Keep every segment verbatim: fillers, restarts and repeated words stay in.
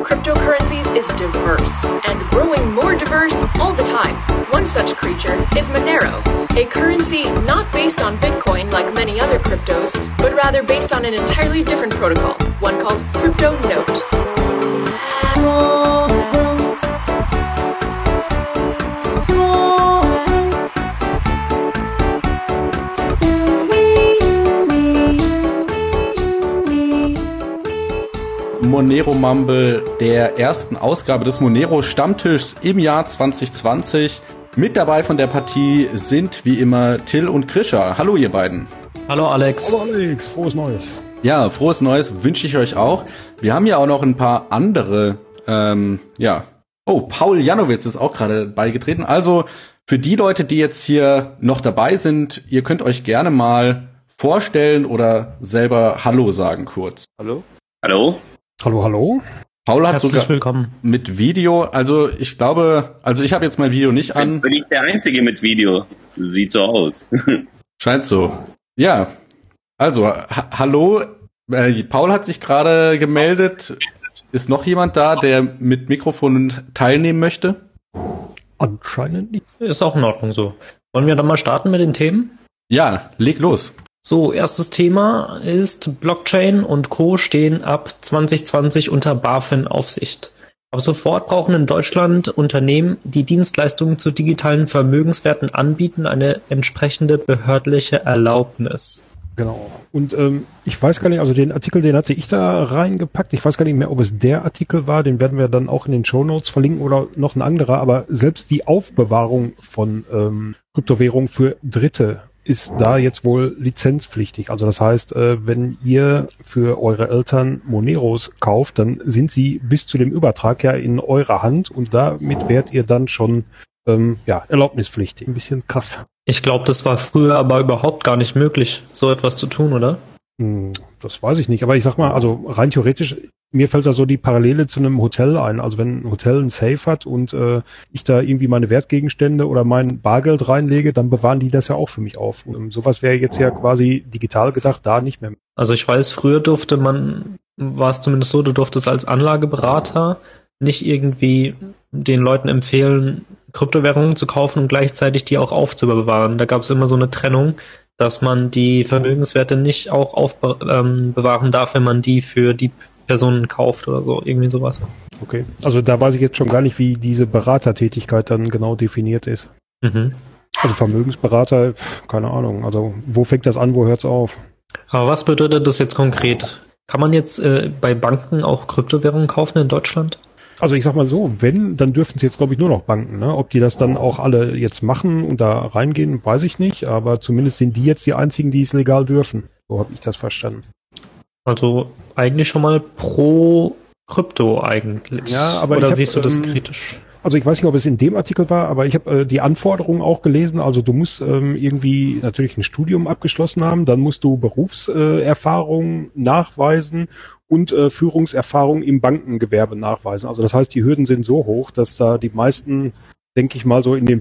cryptocurrencies is diverse and growing more diverse all the time. One such creature is Monero, a currency not based on Bitcoin like many other cryptos, but rather based on an entirely different protocol, one called CryptoNote. Monero Mumble, der ersten Ausgabe des Monero Stammtischs im Jahr zwanzig zwanzig. Mit dabei von der Partie sind wie immer Till und Krischer. Hallo ihr beiden. Hallo Alex. Hallo Alex, frohes Neues. Ja, frohes Neues wünsche ich euch auch. Wir haben ja auch noch ein paar andere, ähm, ja. Oh, Paul Janowitz ist auch gerade beigetreten. Also für die Leute, die jetzt hier noch dabei sind, ihr könnt euch gerne mal vorstellen oder selber Hallo sagen kurz. Hallo. Hallo. Hallo, hallo. Paul hat Herzlich sogar willkommen. Mit Video, also ich glaube, also ich habe jetzt mein Video nicht an. Bin ich der Einzige mit Video? Sieht so aus. Scheint so. Ja, also, ha- hallo, äh, Paul hat sich gerade gemeldet. Ist noch jemand da, der mit Mikrofon teilnehmen möchte? Anscheinend nicht. Ist auch in Ordnung so. Wollen wir dann mal starten mit den Themen? Ja, leg los. So, erstes Thema ist Blockchain und Co. stehen ab zwanzig zwanzig unter BaFin-Aufsicht. Ab sofort brauchen in Deutschland Unternehmen, die Dienstleistungen zu digitalen Vermögenswerten anbieten, eine entsprechende behördliche Erlaubnis. Genau. Und ähm, ich weiß gar nicht, also den Artikel, den hatte ich da reingepackt. Ich weiß gar nicht mehr, ob es der Artikel war. Den werden wir dann auch in den Shownotes verlinken oder noch ein anderer. Aber selbst die Aufbewahrung von ähm, Kryptowährungen für Dritte ist da jetzt wohl lizenzpflichtig. Also das heißt, äh, wenn ihr für eure Eltern Moneros kauft, dann sind sie bis zu dem Übertrag ja in eurer Hand und damit werdet ihr dann schon ähm, ja erlaubnispflichtig. Ein bisschen krass. Ich glaube, das war früher aber überhaupt gar nicht möglich, so etwas zu tun, oder? Hm, das weiß ich nicht. Aber ich sag mal, also rein theoretisch, mir fällt da so die Parallele zu einem Hotel ein. Also wenn ein Hotel ein Safe hat und äh, ich da irgendwie meine Wertgegenstände oder mein Bargeld reinlege, dann bewahren die das ja auch für mich auf. Und sowas wäre jetzt ja quasi digital gedacht, da nicht mehr. Also ich weiß, früher durfte man, war es zumindest so, du durftest als Anlageberater nicht irgendwie den Leuten empfehlen, Kryptowährungen zu kaufen und gleichzeitig die auch aufzubewahren. Da gab es immer so eine Trennung, dass man die Vermögenswerte nicht auch aufbewahren darf, wenn man die für die Personen kauft oder so, irgendwie sowas. Okay, also da weiß ich jetzt schon gar nicht, wie diese Beratertätigkeit dann genau definiert ist. Mhm. Also Vermögensberater, keine Ahnung, also wo fängt das an, wo hört es auf? Aber was bedeutet das jetzt konkret? Kann man jetzt äh, bei Banken auch Kryptowährungen kaufen in Deutschland? Also ich sag mal so, wenn, dann dürfen es jetzt, glaube ich, nur noch Banken. Ne? Ob die das dann auch alle jetzt machen und da reingehen, weiß ich nicht. Aber zumindest sind die jetzt die einzigen, die es legal dürfen. So habe ich das verstanden. Also eigentlich schon mal pro Krypto eigentlich. Ja, aber Oder ich hab, siehst du das ähm, kritisch? Also ich weiß nicht, ob es in dem Artikel war, aber ich habe äh, die Anforderungen auch gelesen. Also du musst ähm, irgendwie natürlich ein Studium abgeschlossen haben, dann musst du Berufserfahrung äh, nachweisen und äh, Führungserfahrung im Bankengewerbe nachweisen. Also das heißt, die Hürden sind so hoch, dass da die meisten, denke ich mal, so in dem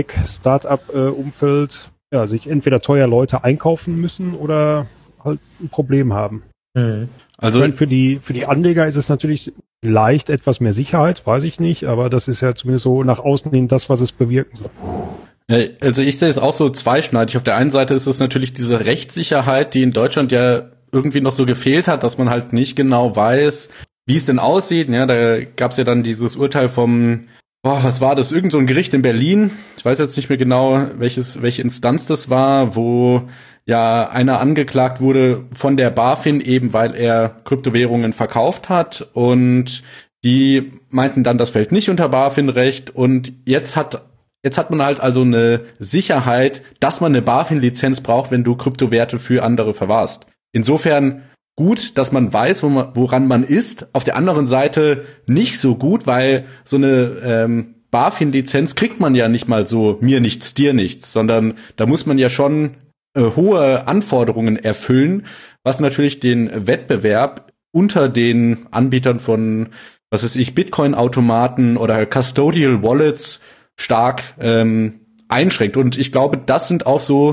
Fintech-Startup-Umfeld äh, ja, sich entweder teuer Leute einkaufen müssen oder halt ein Problem haben. Mhm. Also Ich meine, für die für die Anleger ist es natürlich leicht etwas mehr Sicherheit, weiß ich nicht, aber das ist ja zumindest so nach außen hin das, was es bewirken soll. Ja, also ich sehe es auch so zweischneidig. Auf der einen Seite ist es natürlich diese Rechtssicherheit, die in Deutschland ja irgendwie noch so gefehlt hat, dass man halt nicht genau weiß, wie es denn aussieht. Ja, da gab es ja dann dieses Urteil vom, boah, was war das? Irgend so ein Gericht in Berlin. Ich weiß jetzt nicht mehr genau, welches welche Instanz das war, wo ja einer angeklagt wurde von der BaFin eben, weil er Kryptowährungen verkauft hat und die meinten dann, das fällt nicht unter BaFin-Recht und jetzt hat Jetzt hat man halt also eine Sicherheit, dass man eine BaFin-Lizenz braucht, wenn du Kryptowerte für andere verwahrst. Insofern gut, dass man weiß, wo man, woran man ist. Auf der anderen Seite nicht so gut, weil so eine ähm, BaFin-Lizenz kriegt man ja nicht mal so mir nichts, dir nichts, sondern da muss man ja schon äh, hohe Anforderungen erfüllen, was natürlich den Wettbewerb unter den Anbietern von, was weiß ich, Bitcoin-Automaten oder Custodial Wallets stark ähm, einschränkt. Und ich glaube, das sind auch so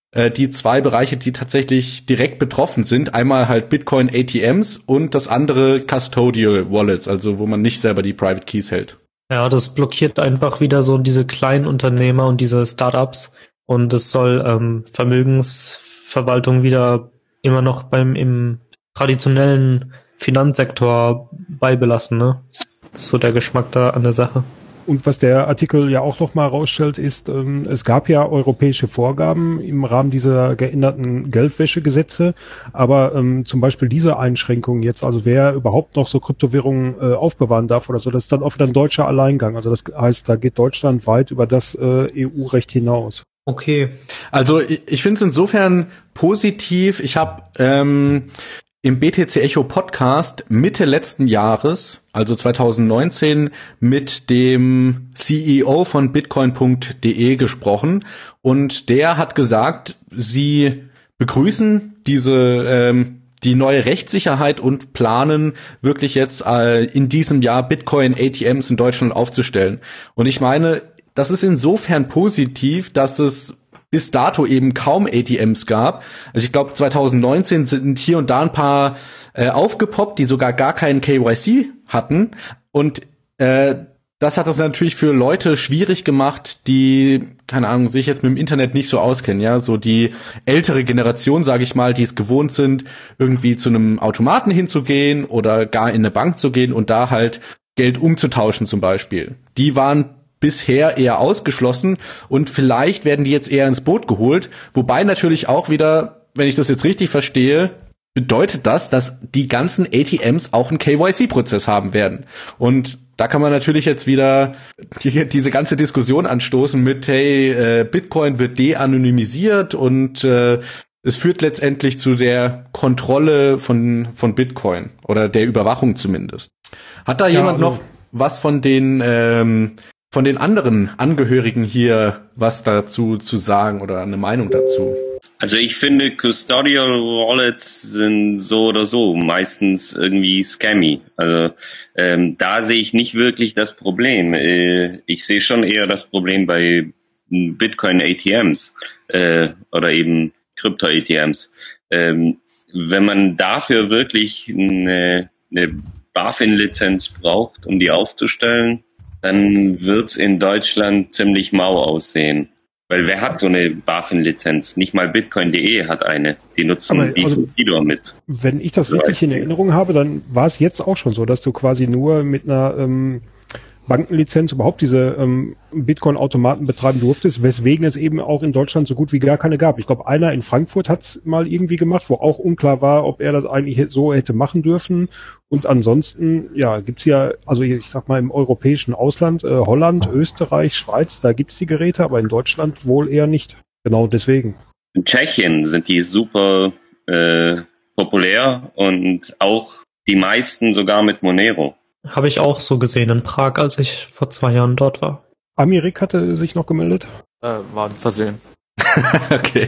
äh, die zwei Bereiche, die tatsächlich direkt betroffen sind. Einmal halt Bitcoin A T Ms und das andere Custodial Wallets, also wo man nicht selber die Private Keys hält. Ja, das blockiert einfach wieder so diese kleinen Unternehmer und diese Startups und es soll ähm, Vermögensverwaltung wieder immer noch beim im traditionellen Finanzsektor beibelassen, ne? Das ist so der Geschmack da an der Sache. Und was der Artikel ja auch noch mal rausstellt, ist, ähm, es gab ja europäische Vorgaben im Rahmen dieser geänderten Geldwäschegesetze, aber ähm, zum Beispiel diese Einschränkungen jetzt, also wer überhaupt noch so Kryptowährungen äh, aufbewahren darf oder so, das ist dann auch wieder ein deutscher Alleingang. Also das heißt, da geht Deutschland weit über das äh, E U-Recht hinaus. Okay. Also ich, ich finde es insofern positiv. Ich habe ähm, im B T C Echo Podcast Mitte letzten Jahres, also zwanzig neunzehn, mit dem C E O von Bitcoin Punkt de gesprochen und der hat gesagt, sie begrüßen diese ähm, die neue Rechtssicherheit und planen wirklich jetzt äh, in diesem Jahr Bitcoin A T Ms in Deutschland aufzustellen. Und ich meine, das ist insofern positiv, dass es bis dato eben kaum A T Ms gab. Also ich glaube, zwanzig neunzehn sind hier und da ein paar äh, aufgepoppt, die sogar gar keinen K Y C hatten. Und äh, das hat das natürlich für Leute schwierig gemacht, die, keine Ahnung, sich jetzt mit dem Internet nicht so auskennen. Ja, so die ältere Generation, sage ich mal, die es gewohnt sind, irgendwie zu einem Automaten hinzugehen oder gar in eine Bank zu gehen und da halt Geld umzutauschen zum Beispiel. Die waren bisher eher ausgeschlossen und vielleicht werden die jetzt eher ins Boot geholt, wobei natürlich auch wieder, wenn ich das jetzt richtig verstehe, bedeutet das, dass die ganzen A T Ms auch einen K Y C-Prozess haben werden. Und da kann man natürlich jetzt wieder die, diese ganze Diskussion anstoßen mit, hey, äh, Bitcoin wird de-anonymisiert und äh, es führt letztendlich zu der Kontrolle von von Bitcoin oder der Überwachung zumindest. Hat da ja, jemand also noch was von den ähm, von den anderen Angehörigen hier was dazu zu sagen oder eine Meinung dazu? Also ich finde, Custodial Wallets sind so oder so meistens irgendwie scammy. Also ähm, da sehe ich nicht wirklich das Problem. Äh, ich sehe schon eher das Problem bei Bitcoin A T Ms äh, oder eben Krypto-A T Ms. Ähm, wenn man dafür wirklich eine, eine BaFin-Lizenz braucht, um die aufzustellen, dann wird's in Deutschland ziemlich mau aussehen. Weil wer hat so eine BaFin-Lizenz? Nicht mal Bitcoin Punkt de hat eine. Die nutzen Aber, die also, Fidor mit. Wenn ich das richtig in Erinnerung habe, dann war es jetzt auch schon so, dass du quasi nur mit einer ähm, Bankenlizenz überhaupt diese ähm, Bitcoin-Automaten betreiben durftest, weswegen es eben auch in Deutschland so gut wie gar keine gab. Ich glaube, einer in Frankfurt hat es mal irgendwie gemacht, wo auch unklar war, ob er das eigentlich so hätte machen dürfen. Und ansonsten, ja, gibt's ja, also ich sag mal im europäischen Ausland, äh, Holland, Österreich, Schweiz, da gibt's die Geräte, aber in Deutschland wohl eher nicht. Genau deswegen. In Tschechien sind die super äh, populär und auch die meisten sogar mit Monero. Habe ich auch so gesehen in Prag, als ich vor zwei Jahren dort war. Amirik hatte sich noch gemeldet. Äh, war ein Versehen. Okay.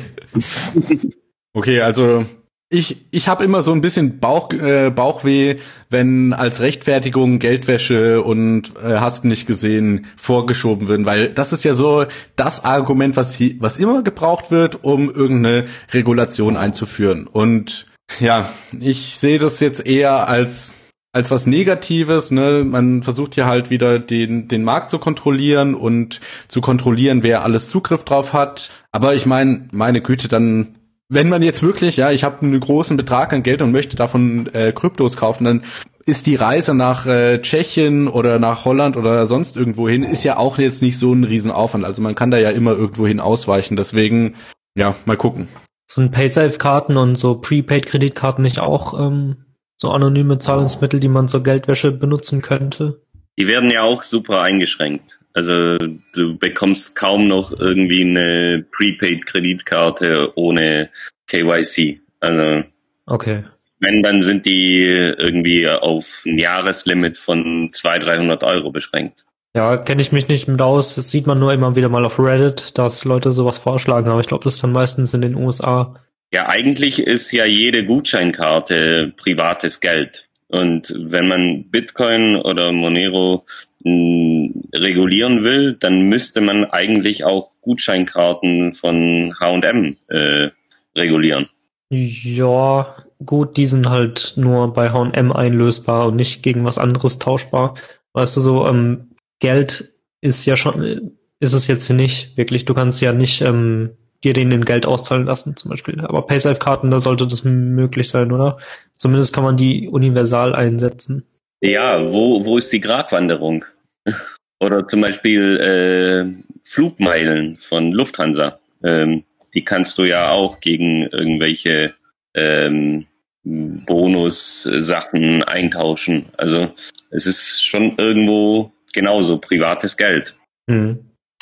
Okay, also ich ich habe immer so ein bisschen Bauch äh, Bauchweh, wenn als Rechtfertigung Geldwäsche und äh, hast nicht gesehen vorgeschoben werden, weil das ist ja so das Argument, was hi- was immer gebraucht wird, um irgendeine Regulation einzuführen. Und ja, ich sehe das jetzt eher als als was Negatives, ne? Man versucht ja halt wieder den den Markt zu kontrollieren und zu kontrollieren, wer alles Zugriff drauf hat. Aber ich meine, meine Güte, dann, wenn man jetzt wirklich, ja, ich habe einen großen Betrag an Geld und möchte davon äh, Kryptos kaufen, dann ist die Reise nach äh, Tschechien oder nach Holland oder sonst irgendwo hin, ist ja auch jetzt nicht so ein Riesenaufwand. Also man kann da ja immer irgendwo hin ausweichen. Deswegen, ja, mal gucken. So ein Paysafe-Karten und so Prepaid-Kreditkarten nicht auch ähm so anonyme Zahlungsmittel, die man zur Geldwäsche benutzen könnte? Die werden ja auch super eingeschränkt. Also du bekommst kaum noch irgendwie eine Prepaid-Kreditkarte ohne K Y C. Also okay. Wenn, dann sind die irgendwie auf ein Jahreslimit von zweihundert, dreihundert Euro beschränkt. Ja, kenne ich mich nicht mit aus. Das sieht man nur immer wieder mal auf Reddit, dass Leute sowas vorschlagen. Aber ich glaube, das ist dann meistens in den U S A. Ja, eigentlich ist ja jede Gutscheinkarte privates Geld. Und wenn man Bitcoin oder Monero mh, regulieren will, dann müsste man eigentlich auch Gutscheinkarten von H und M äh, regulieren. Ja, gut, die sind halt nur bei H und M einlösbar und nicht gegen was anderes tauschbar. Weißt du, so ähm, Geld ist ja schon, ist es jetzt nicht wirklich. Du kannst ja nicht ähm, dir den in Geld auszahlen lassen zum Beispiel. Aber PaySafe-Karten, da sollte das möglich sein, oder? Zumindest kann man die universal einsetzen. Ja, wo wo ist die Gratwanderung? Oder zum Beispiel äh, Flugmeilen von Lufthansa. Ähm, die kannst du ja auch gegen irgendwelche ähm, Bonus-Sachen eintauschen. Also es ist schon irgendwo genauso privates Geld. Hm.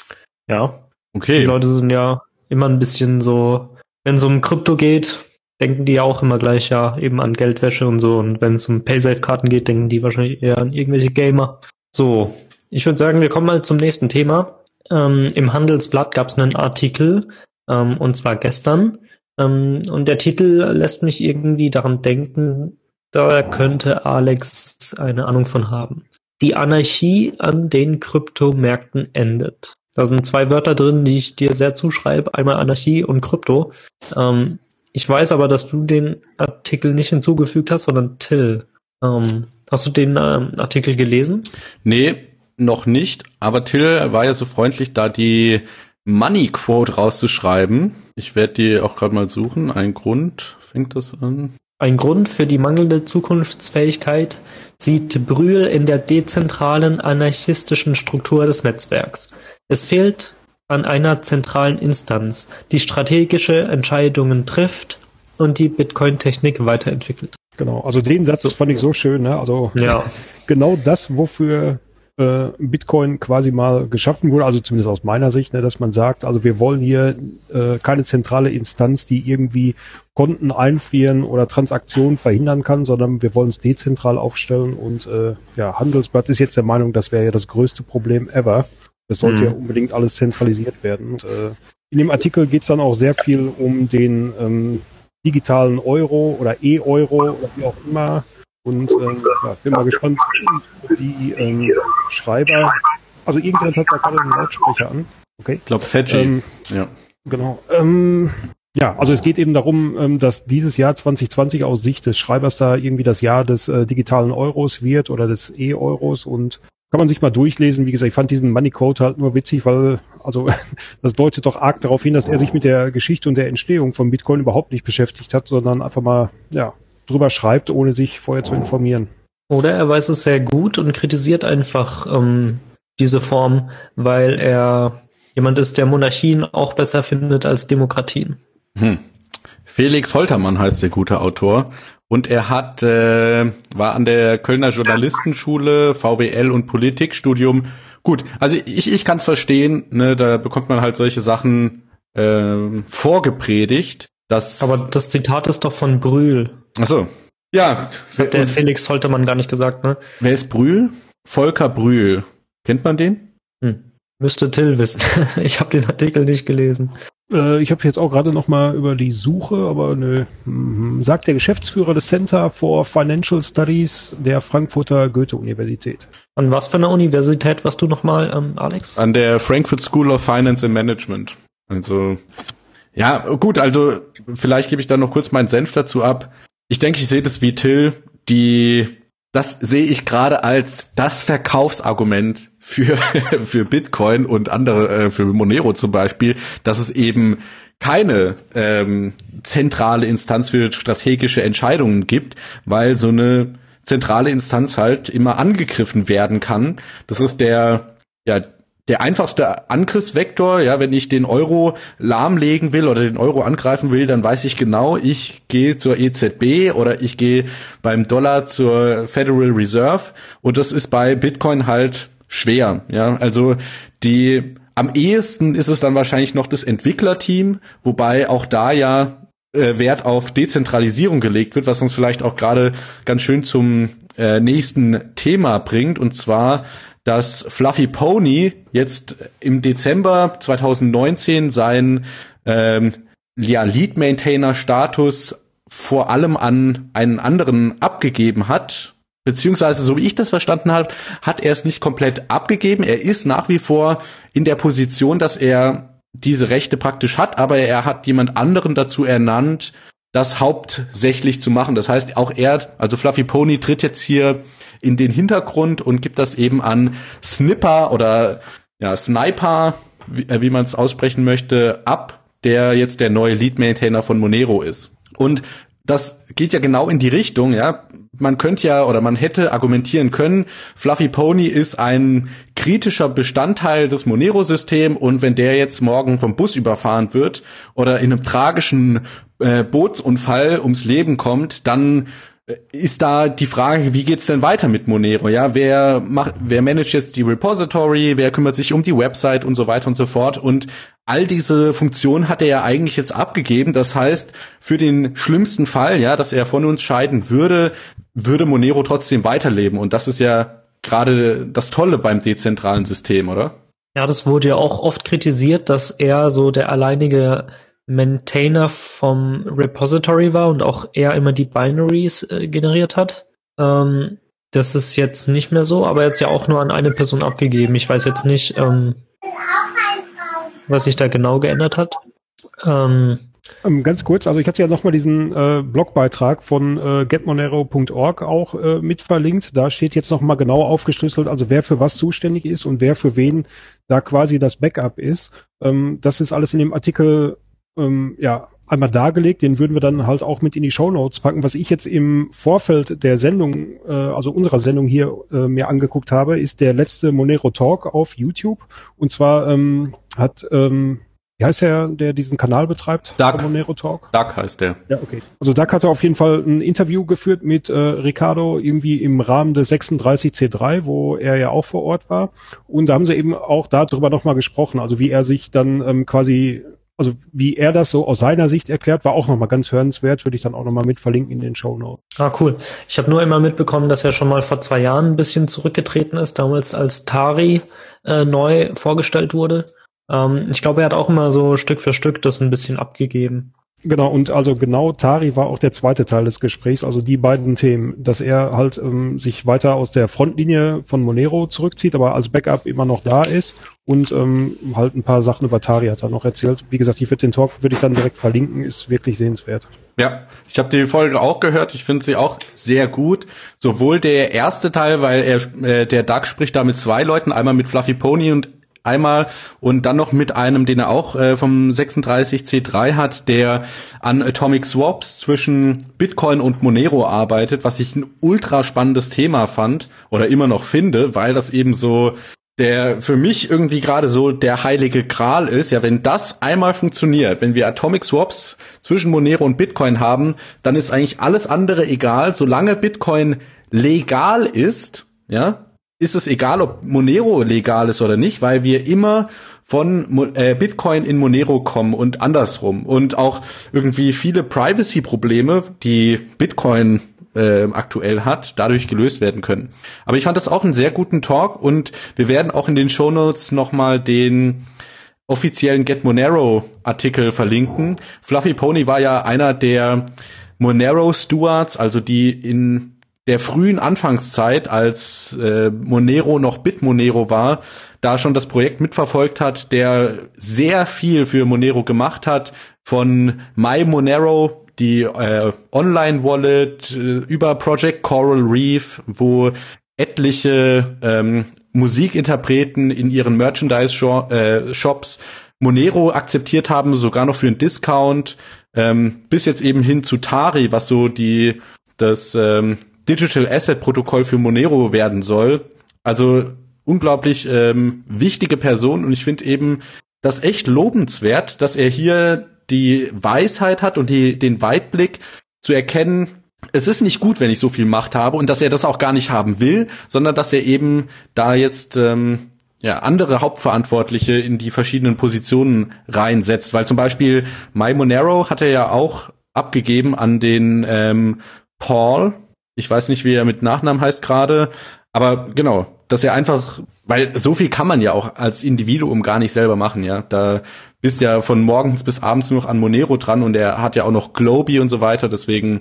Ja. Okay. Die Leute sind ja immer ein bisschen so, wenn es um Krypto geht, denken die ja auch immer gleich ja eben an Geldwäsche und so. Und wenn es um PaySafe-Karten geht, denken die wahrscheinlich eher an irgendwelche Gamer. So, ich würde sagen, wir kommen mal zum nächsten Thema. Ähm, im Handelsblatt gab es einen Artikel, ähm, und zwar gestern. Ähm, und der Titel lässt mich irgendwie daran denken, da könnte Alex eine Ahnung von haben. Die Anarchie an den Kryptomärkten endet. Da sind zwei Wörter drin, die ich dir sehr zuschreibe. Einmal Anarchie und Krypto. Ähm, ich weiß aber, dass du den Artikel nicht hinzugefügt hast, sondern Till. Ähm, hast du den ähm, Artikel gelesen? Nee, noch nicht. Aber Till war ja so freundlich, da die Money Quote rauszuschreiben. Ich werde die auch gerade mal suchen. Ein Grund fängt das an. Ein Grund für die mangelnde Zukunftsfähigkeit sieht Brühl in der dezentralen anarchistischen Struktur des Netzwerks. Es fehlt an einer zentralen Instanz, die strategische Entscheidungen trifft und die Bitcoin-Technik weiterentwickelt. Genau, also den Satz So. fand ich so schön, ne? Also Ja. genau das, wofür äh, Bitcoin quasi mal geschaffen wurde, also zumindest aus meiner Sicht, ne, dass man sagt, also wir wollen hier äh, keine zentrale Instanz, die irgendwie Konten einfrieren oder Transaktionen verhindern kann, sondern wir wollen es dezentral aufstellen und äh, ja, Handelsblatt ist jetzt der Meinung, das wäre ja das größte Problem ever. Es sollte Mhm. ja unbedingt alles zentralisiert werden. Und, äh, in dem Artikel geht es dann auch sehr viel um den ähm, digitalen Euro oder E-Euro oder wie auch immer. Und ähm, ja, bin mal gespannt, die ähm, Schreiber, also irgendjemand hat da gerade einen Lautsprecher an. Okay. Ich glaube, Fedgy. Ähm, ja. Genau. Ähm, ja, also es geht eben darum, ähm, dass dieses Jahr zwanzig zwanzig aus Sicht des Schreibers da irgendwie das Jahr des äh, digitalen Euros wird oder des E-Euros und kann man sich mal durchlesen. Wie gesagt, ich fand diesen Money Code halt nur witzig, weil also das deutet doch arg darauf hin, dass er sich mit der Geschichte und der Entstehung von Bitcoin überhaupt nicht beschäftigt hat, sondern einfach mal ja drüber schreibt, ohne sich vorher zu informieren. Oder er weiß es sehr gut und kritisiert einfach ähm, diese Form, weil er jemand ist, der Monarchien auch besser findet als Demokratien. Hm. Felix Holtermann heißt der gute Autor. Und er hat äh, war an der Kölner Journalistenschule, V W L und Politikstudium. Gut, also ich ich kann es verstehen, ne, da bekommt man halt solche Sachen äh, vorgepredigt. Dass Aber das Zitat ist doch von Brühl. Ach so. Ja. Das hat der Felix Holtermann gar nicht gesagt, ne? Wer ist Brühl? Volker Brühl. Kennt man den? Hm. Müsste Till wissen. Ich habe den Artikel nicht gelesen. Äh, ich habe jetzt auch gerade noch mal über die Suche, aber nö. Mhm. Sagt der Geschäftsführer des Center for Financial Studies der Frankfurter Goethe-Universität. An was für einer Universität warst du nochmal, ähm, Alex? An der Frankfurt School of Finance and Management. Also, ja, gut, also vielleicht gebe ich da noch kurz meinen Senf dazu ab. Ich denke, ich sehe das wie Till. Die, das sehe ich gerade als das Verkaufsargument für für Bitcoin und andere, äh, für Monero zum Beispiel, dass es eben keine ähm, zentrale Instanz für strategische Entscheidungen gibt, weil so eine zentrale Instanz halt immer angegriffen werden kann. Das ist der, ja, der einfachste Angriffsvektor. Ja, wenn ich den Euro lahmlegen will oder den Euro angreifen will, dann weiß ich genau, ich gehe zur E Z B oder ich gehe beim Dollar zur Federal Reserve, und das ist bei Bitcoin halt schwer. Ja, also die am ehesten ist es dann wahrscheinlich noch das Entwicklerteam, wobei auch da ja äh, Wert auf Dezentralisierung gelegt wird, was uns vielleicht auch gerade ganz schön zum äh, nächsten Thema bringt, und zwar dass Fluffy Pony jetzt im Dezember zwanzig neunzehn seinen ähm, ja, Lead-Maintainer-Status vor allem an einen anderen abgegeben hat, beziehungsweise so wie ich das verstanden habe, hat er es nicht komplett abgegeben. Er ist nach wie vor in der Position, dass er diese Rechte praktisch hat, aber er hat jemand anderen dazu ernannt, das hauptsächlich zu machen. Das heißt, auch er, also Fluffy Pony, tritt jetzt hier in den Hintergrund und gibt das eben an Snipper oder ja Sniper, wie, äh, wie man es aussprechen möchte, ab, der jetzt der neue Lead-Maintainer von Monero ist. Und das geht ja genau in die Richtung, ja. Man könnte ja oder man hätte argumentieren können, Fluffy Pony ist ein kritischer Bestandteil des Monero-Systems und wenn der jetzt morgen vom Bus überfahren wird oder in einem tragischen äh, Bootsunfall ums Leben kommt, dann ist da die Frage, wie geht's denn weiter mit Monero? Ja, wer macht, wer managt jetzt die Repository, wer kümmert sich um die Website und so weiter und so fort? Und all diese Funktionen hat er ja eigentlich jetzt abgegeben. Das heißt, für den schlimmsten Fall, ja, dass er von uns scheiden würde, würde Monero trotzdem weiterleben. Und das ist ja gerade das Tolle beim dezentralen System, oder? Ja, das wurde ja auch oft kritisiert, dass er so der alleinige Maintainer vom Repository war und auch er immer die Binaries äh, generiert hat. Ähm, das ist jetzt nicht mehr so, aber jetzt ja auch nur an eine Person abgegeben. Ich weiß jetzt nicht, ähm, was sich da genau geändert hat. Ähm, ähm, ganz kurz, also ich hatte ja nochmal diesen äh, Blogbeitrag von äh, get monero punkt org auch äh, mit verlinkt. Da steht jetzt nochmal genau aufgeschlüsselt, also wer für was zuständig ist und wer für wen da quasi das Backup ist. Ähm, das ist alles in dem Artikel Ähm, ja, einmal dargelegt, den würden wir dann halt auch mit in die Shownotes packen. Was ich jetzt im Vorfeld der Sendung, äh, also unserer Sendung hier äh, mir angeguckt habe, ist der letzte Monero Talk auf YouTube. Und zwar ähm, hat, ähm, wie heißt der, der diesen Kanal betreibt? Doug. Monero Talk? Doug heißt der. Ja, okay. Also Doug hatte auf jeden Fall ein Interview geführt mit äh, Ricardo irgendwie im Rahmen des sechsunddreißig C drei, wo er ja auch vor Ort war. Und da haben sie eben auch darüber nochmal gesprochen, also wie er sich dann ähm, quasi Also wie er das so aus seiner Sicht erklärt, war auch nochmal ganz hörenswert, würde ich dann auch nochmal mit verlinken in den Shownotes. Ah, cool. Ich habe nur immer mitbekommen, dass er schon mal vor zwei Jahren ein bisschen zurückgetreten ist, damals als Tari äh, neu vorgestellt wurde. Ähm, ich glaube, er hat auch immer so Stück für Stück das ein bisschen abgegeben. Genau, und also genau Tari war auch der zweite Teil des Gesprächs, also die beiden Themen, dass er halt ähm, sich weiter aus der Frontlinie von Monero zurückzieht, aber als Backup immer noch da ist und ähm, halt ein paar Sachen über Tari hat er noch erzählt. Wie gesagt, ich würde den Talk würde ich dann direkt verlinken, ist wirklich sehenswert. Ja, ich habe die Folge auch gehört, ich finde sie auch sehr gut. Sowohl der erste Teil, weil er äh, der Doug spricht da mit zwei Leuten, einmal mit Fluffy Pony und einmal und dann noch mit einem, den er auch äh, vom sechsunddreißig C drei hat, der an Atomic Swaps zwischen Bitcoin und Monero arbeitet, was ich ein ultra spannendes Thema fand oder immer noch finde, weil das eben so der für mich irgendwie gerade so der heilige Gral ist. Ja, wenn das einmal funktioniert, wenn wir Atomic Swaps zwischen Monero und Bitcoin haben, dann ist eigentlich alles andere egal, solange Bitcoin legal ist, ja, ist es egal, ob Monero legal ist oder nicht, weil wir immer von Mo- äh, Bitcoin in Monero kommen und andersrum. Und auch irgendwie viele Privacy-Probleme, die Bitcoin äh, aktuell hat, dadurch gelöst werden können. Aber ich fand das auch einen sehr guten Talk und wir werden auch in den Shownotes nochmal den offiziellen Get Monero Artikel verlinken. Fluffy Pony war ja einer der Monero Stewards, also die in der frühen Anfangszeit, als äh, Monero noch Bitmonero war, da schon das Projekt mitverfolgt hat, der sehr viel für Monero gemacht hat, von MyMonero, die äh, Online-Wallet, äh, über Project Coral Reef, wo etliche ähm, Musikinterpreten in ihren Merchandise-Shops äh, Monero akzeptiert haben, sogar noch für einen Discount, ähm, bis jetzt eben hin zu Tari, was so die das ähm, Digital Asset Protokoll für Monero werden soll. Also unglaublich ähm, wichtige Person und ich finde eben das echt lobenswert, dass er hier die Weisheit hat und die, den Weitblick zu erkennen, es ist nicht gut, wenn ich so viel Macht habe und dass er das auch gar nicht haben will, sondern dass er eben da jetzt ähm, ja andere Hauptverantwortliche in die verschiedenen Positionen reinsetzt. Weil zum Beispiel MyMonero hat er ja auch abgegeben an den ähm, Paul. Ich weiß nicht, wie er mit Nachnamen heißt gerade, aber genau, dass er einfach, weil so viel kann man ja auch als Individuum gar nicht selber machen, ja. Da bist ja von morgens bis abends nur noch an Monero dran und er hat ja auch noch Globy und so weiter, deswegen,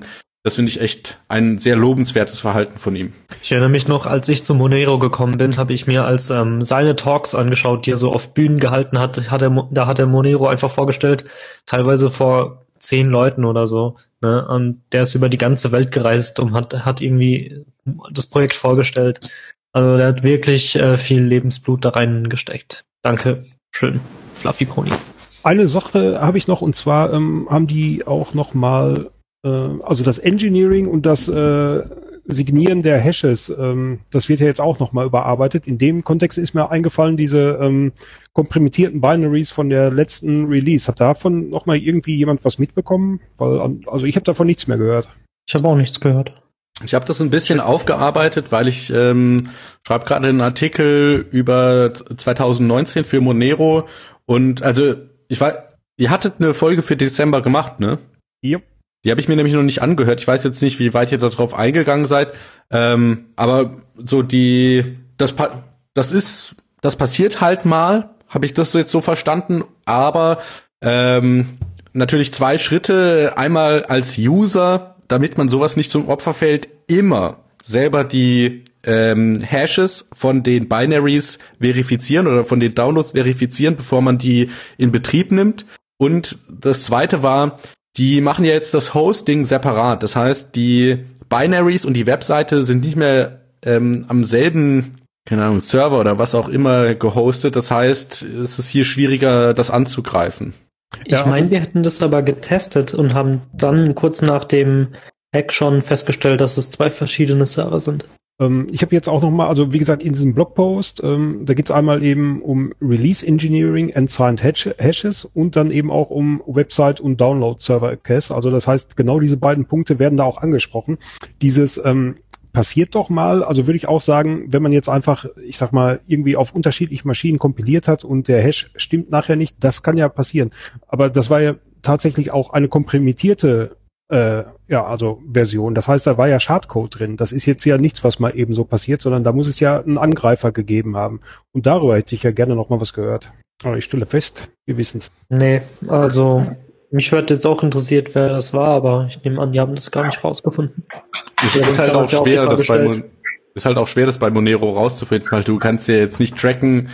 Das finde ich echt ein sehr lobenswertes Verhalten von ihm. Ich erinnere mich noch, als ich zu Monero gekommen bin, habe ich mir als ähm, seine Talks angeschaut, die er so auf Bühnen gehalten hat. hat er, da hat er Monero einfach vorgestellt, teilweise vor zehn Leuten oder so. Ne? Und der ist über die ganze Welt gereist und hat, hat irgendwie das Projekt vorgestellt. Also der hat wirklich äh, viel Lebensblut da reingesteckt. Danke, schön, Fluffy Pony. Eine Sache habe ich noch, und zwar ähm, haben die auch noch mal also das Engineering und das äh, Signieren der Hashes, ähm, das wird ja jetzt auch nochmal überarbeitet. In dem Kontext ist mir eingefallen, diese ähm, komprimierten Binaries von der letzten Release. Hat davon nochmal irgendwie jemand was mitbekommen? Weil, also ich habe davon nichts mehr gehört. Ich habe auch nichts gehört. Ich habe das ein bisschen aufgearbeitet, weil ich ähm, schreibe gerade einen Artikel über zwanzig neunzehn für Monero und also ich weiß, ihr hattet eine Folge für Dezember gemacht, ne? Ja. Die habe ich mir nämlich noch nicht angehört. Ich weiß jetzt nicht, wie weit ihr darauf eingegangen seid. Ähm, aber so die, das, das ist, das passiert halt mal. Habe ich das jetzt so verstanden? Aber ähm, natürlich zwei Schritte. Einmal als User, damit man sowas nicht zum Opfer fällt, immer selber die ähm, Hashes von den Binaries verifizieren oder von den Downloads verifizieren, bevor man die in Betrieb nimmt. Und das zweite war, die machen ja jetzt das Hosting separat. Das heißt, die Binaries und die Webseite sind nicht mehr ähm, am selben, keine Ahnung, Server oder was auch immer gehostet. Das heißt, es ist hier schwieriger, das anzugreifen. Ich ja, meine, wir hätten das aber getestet und haben dann kurz nach dem Hack schon festgestellt, dass es zwei verschiedene Server sind. Ähm, ich habe jetzt auch noch mal, also wie gesagt, in diesem Blogpost, ähm, da geht es einmal eben um Release Engineering and Signed Hashes und dann eben auch um Website und Download Server Cache. Also das heißt, genau diese beiden Punkte werden da auch angesprochen. Dieses ähm, passiert doch mal, also würde ich auch sagen, wenn man jetzt einfach, ich sag mal, irgendwie auf unterschiedlichen Maschinen kompiliert hat und der Hash stimmt nachher nicht, das kann ja passieren. Aber das war ja tatsächlich auch eine komprimierte Äh, ja, also Version. Das heißt, da war ja Schadcode drin. Das ist jetzt ja nichts, was mal eben so passiert, sondern da muss es ja einen Angreifer gegeben haben. Und darüber hätte ich ja gerne noch mal was gehört. Aber ich stelle fest, wir wissen es. Nee, also mich wird jetzt auch interessiert, wer das war, aber ich nehme an, die haben das gar nicht rausgefunden. Es ist halt auch schwer, das bei Mon- ist halt auch schwer, das bei Monero rauszufinden, weil du kannst ja jetzt nicht tracken,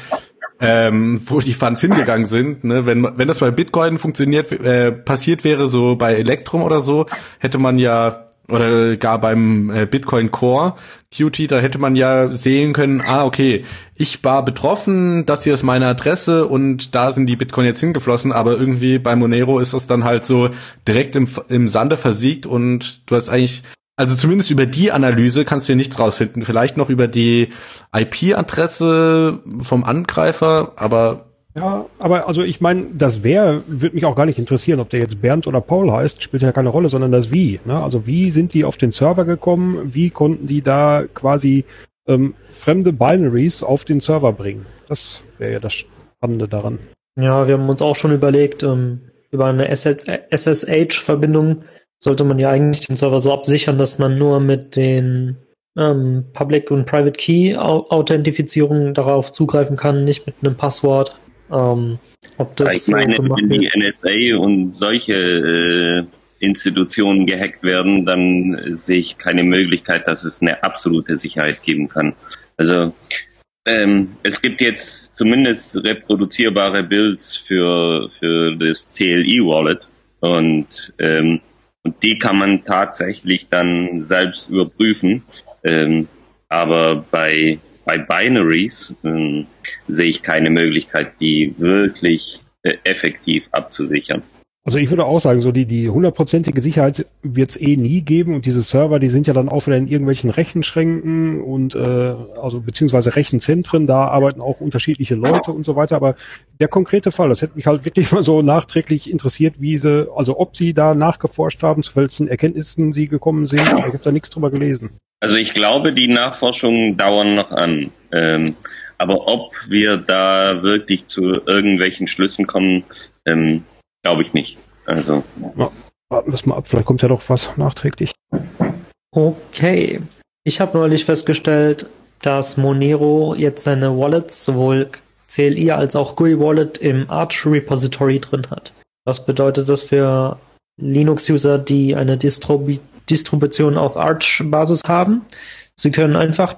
Ähm, wo die Funds hingegangen sind, ne? Wenn wenn das bei Bitcoin funktioniert, äh, passiert wäre, so bei Electrum oder so, hätte man ja, oder gar beim äh, Bitcoin Core Q T, da hätte man ja sehen können, ah, okay, ich war betroffen, das hier ist meine Adresse und da sind die Bitcoin jetzt hingeflossen, aber irgendwie bei Monero ist das dann halt so direkt im, im Sande versiegt und du hast eigentlich, also zumindest über die Analyse kannst du hier nichts rausfinden. Vielleicht noch über die I P-Adresse vom Angreifer, aber... Ja, aber also ich meine, das Wer würde mich auch gar nicht interessieren, ob der jetzt Bernd oder Paul heißt, spielt ja keine Rolle, sondern das Wie. Ne? Also wie sind die auf den Server gekommen? Wie konnten die da quasi ähm, fremde Binaries auf den Server bringen? Das wäre ja das Spannende daran. Ja, wir haben uns auch schon überlegt, ähm, über eine S S H-Verbindung sollte man ja eigentlich den Server so absichern, dass man nur mit den ähm, Public- und Private-Key-Authentifizierungen darauf zugreifen kann, nicht mit einem Passwort. Ähm, ob das ich meine, so gemacht wenn die wird. N S A und solche äh, Institutionen gehackt werden, dann sehe ich keine Möglichkeit, dass es eine absolute Sicherheit geben kann. Also ähm, es gibt jetzt zumindest reproduzierbare Builds für, für das C L I-Wallet und ähm, Und die kann man tatsächlich dann selbst überprüfen. Ähm, aber bei, bei Binaries ähm, sehe ich keine Möglichkeit, die wirklich äh, effektiv abzusichern. Also ich würde auch sagen, so die die hundertprozentige Sicherheit wird es eh nie geben und diese Server, die sind ja dann auch wieder in irgendwelchen Rechenschränken und äh, also beziehungsweise Rechenzentren, da arbeiten auch unterschiedliche Leute und so weiter, aber der konkrete Fall, das hätte mich halt wirklich mal so nachträglich interessiert, wie sie, also ob sie da nachgeforscht haben, zu welchen Erkenntnissen sie gekommen sind, ich habe da nichts drüber gelesen. Also ich glaube, die Nachforschungen dauern noch an, ähm, aber ob wir da wirklich zu irgendwelchen Schlüssen kommen, ähm, glaube ich nicht. Also. Ja, warten wir es mal ab, vielleicht kommt ja doch was nachträglich. Okay. Ich habe neulich festgestellt, dass Monero jetzt seine Wallets, sowohl C L I als auch G U I Wallet, im Arch Repository drin hat. Was bedeutet das für Linux-User, die eine Distro, Distribution auf Arch-Basis haben. Sie können einfach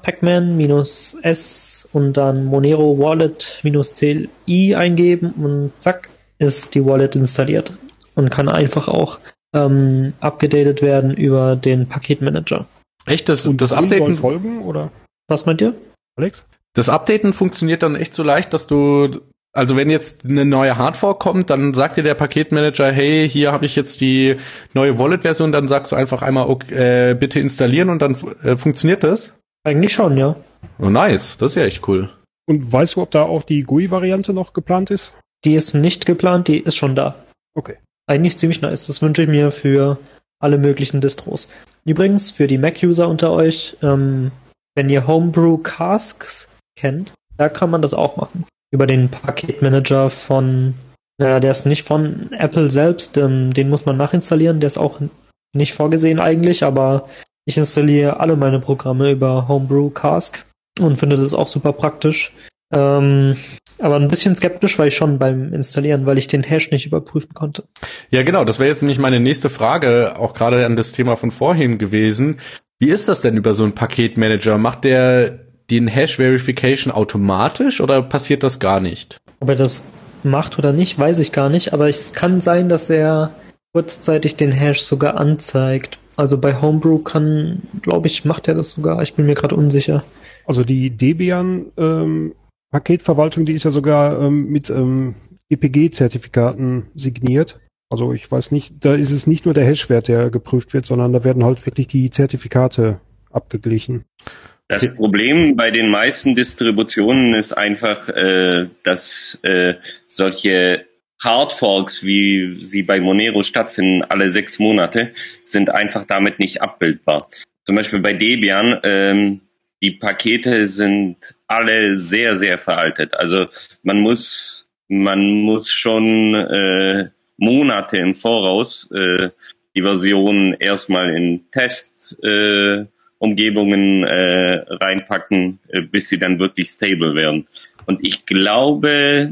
pacman-s und dann Monero Wallet-C L I eingeben und zack, ist die Wallet installiert und kann einfach auch ähm, abgedatet werden über den Paketmanager. Echt? Das, Und das die sollen Updaten, folgen, oder? Was meint ihr? Alex? das Updaten funktioniert dann echt so leicht, dass du, also wenn jetzt eine neue Hardfork kommt, dann sagt dir der Paketmanager, hey, hier habe ich jetzt die neue Wallet-Version, dann sagst du einfach einmal, okay, äh, bitte installieren und dann äh, funktioniert das? Eigentlich schon, ja. Oh, nice. Das ist ja echt cool. Und weißt du, ob da auch die G U I-Variante noch geplant ist? Die ist nicht geplant, die ist schon da. Okay. Eigentlich ziemlich nice. Das wünsche ich mir für alle möglichen Distros. Übrigens, für die Mac-User unter euch, ähm, wenn ihr Homebrew Casks kennt, da kann man das auch machen. Über den Paketmanager von, naja, der ist nicht von Apple selbst, ähm, den muss man nachinstallieren, der ist auch nicht vorgesehen eigentlich, aber ich installiere alle meine Programme über Homebrew Cask und finde das auch super praktisch. Ähm, aber ein bisschen skeptisch war ich schon beim Installieren, weil ich den Hash nicht überprüfen konnte. Ja, genau. Das wäre jetzt nämlich meine nächste Frage, auch gerade an das Thema von vorhin gewesen. Wie ist das denn über so einen Paketmanager? Macht der den Hash-Verification automatisch oder passiert das gar nicht? Ob er das macht oder nicht, weiß ich gar nicht, aber es kann sein, dass er kurzzeitig den Hash sogar anzeigt. Also bei Homebrew kann, glaube ich, macht er das sogar. Ich bin mir gerade unsicher. Also die Debian ähm, Paketverwaltung, die ist ja sogar ähm, mit ähm, E P G-Zertifikaten signiert. Also ich weiß nicht, da ist es nicht nur der Hashwert, der geprüft wird, sondern da werden halt wirklich die Zertifikate abgeglichen. Das Problem bei den meisten Distributionen ist einfach, äh, dass äh, solche Hardforks, wie sie bei Monero stattfinden, alle sechs Monate, sind einfach damit nicht abbildbar. Zum Beispiel bei Debian, ähm, die Pakete sind alle sehr, sehr veraltet. Also man muss, man muss schon äh, Monate im Voraus äh, die Version erstmal in Test äh, Umgebungen äh, reinpacken, äh, bis sie dann wirklich stable werden. Und ich glaube,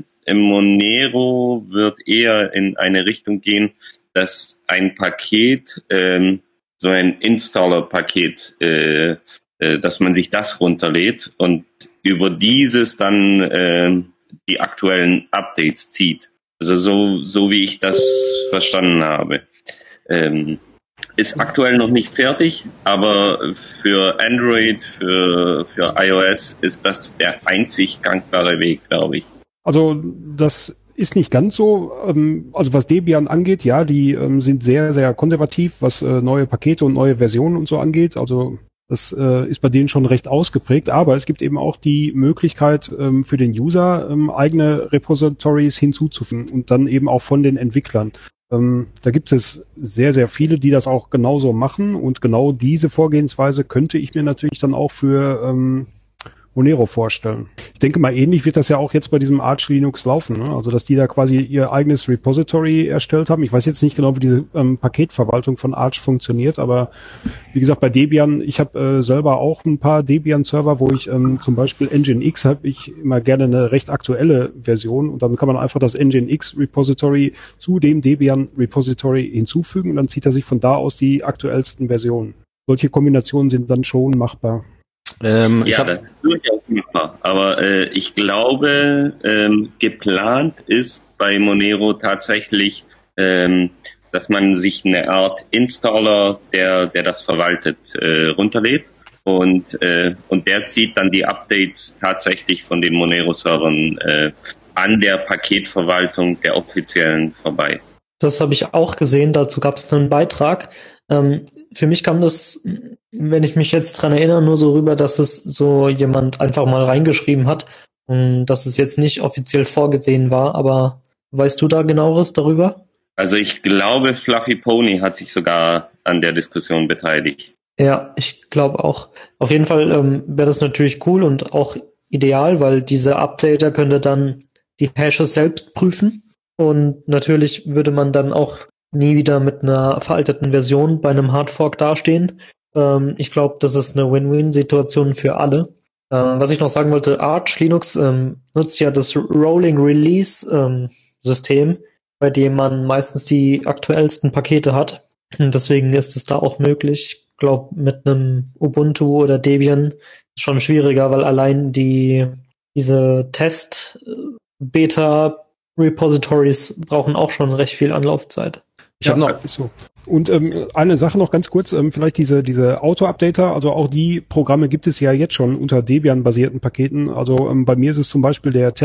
Monero wird eher in eine Richtung gehen, dass ein Paket, ähm, so ein Installer-Paket, äh, äh, dass man sich das runterlädt und über dieses dann äh, die aktuellen Updates zieht. Also so, so wie ich das verstanden habe. Ähm, Ist aktuell noch nicht fertig, aber für Android, für, für iOS ist das der einzig gangbare Weg, glaube ich. Also das ist nicht ganz so. Ähm, also was Debian angeht, ja, die ähm, sind sehr, sehr konservativ, was äh, neue Pakete und neue Versionen und so angeht. Also das äh, ist bei denen schon recht ausgeprägt. Aber es gibt eben auch die Möglichkeit ähm, für den User ähm, eigene Repositories hinzuzufügen und dann eben auch von den Entwicklern. Ähm, da gibt es sehr, sehr viele, die das auch genauso machen und genau diese Vorgehensweise könnte ich mir natürlich dann auch für ähm, Monero vorstellen. Ich denke mal, ähnlich wird das ja auch jetzt bei diesem Arch Linux laufen, ne? Also dass die da quasi ihr eigenes Repository erstellt haben. Ich weiß jetzt nicht genau, wie diese ähm, Paketverwaltung von Arch funktioniert, aber wie gesagt, bei Debian, ich habe äh, selber auch ein paar Debian-Server, wo ich ähm, zum Beispiel Nginx habe ich immer gerne eine recht aktuelle Version und dann kann man einfach das Nginx-Repository zu dem Debian-Repository hinzufügen und dann zieht er sich von da aus die aktuellsten Versionen. Solche Kombinationen sind dann schon machbar. Ähm, ich ja, hab, das ist durchaus machbar. Aber äh, ich glaube, ähm, geplant ist bei Monero tatsächlich, ähm, dass man sich eine Art Installer, der der das verwaltet, äh, runterlädt und äh, und der zieht dann die Updates tatsächlich von den Monero-Servern äh, an der Paketverwaltung der offiziellen vorbei. Das habe ich auch gesehen, dazu gab es einen Beitrag. Ähm, für mich kam das, wenn ich mich jetzt dran erinnere, nur so rüber, dass es so jemand einfach mal reingeschrieben hat und dass es jetzt nicht offiziell vorgesehen war, aber weißt du da genaueres darüber? Also ich glaube, Fluffy Pony hat sich sogar an der Diskussion beteiligt. Ja, ich glaube auch. Auf jeden Fall ähm, wäre das natürlich cool und auch ideal, weil diese Updater könnte dann die Hashes selbst prüfen und natürlich würde man dann auch nie wieder mit einer veralteten Version bei einem Hardfork dastehen. Ähm, ich glaube, das ist eine Win-Win-Situation für alle. Ähm, was ich noch sagen wollte, Arch Linux ähm, nutzt ja das Rolling Release ähm, System, bei dem man meistens die aktuellsten Pakete hat. Und deswegen ist es da auch möglich. Ich glaube, mit einem Ubuntu oder Debian ist schon schwieriger, weil allein die diese Test-Beta-Repositories brauchen auch schon recht viel Anlaufzeit. Ich habe ja, noch so. Und ähm, eine Sache noch ganz kurz, ähm, vielleicht diese diese Auto-Updater, also auch die Programme gibt es ja jetzt schon unter Debian-basierten Paketen. Also ähm, bei mir ist es zum Beispiel der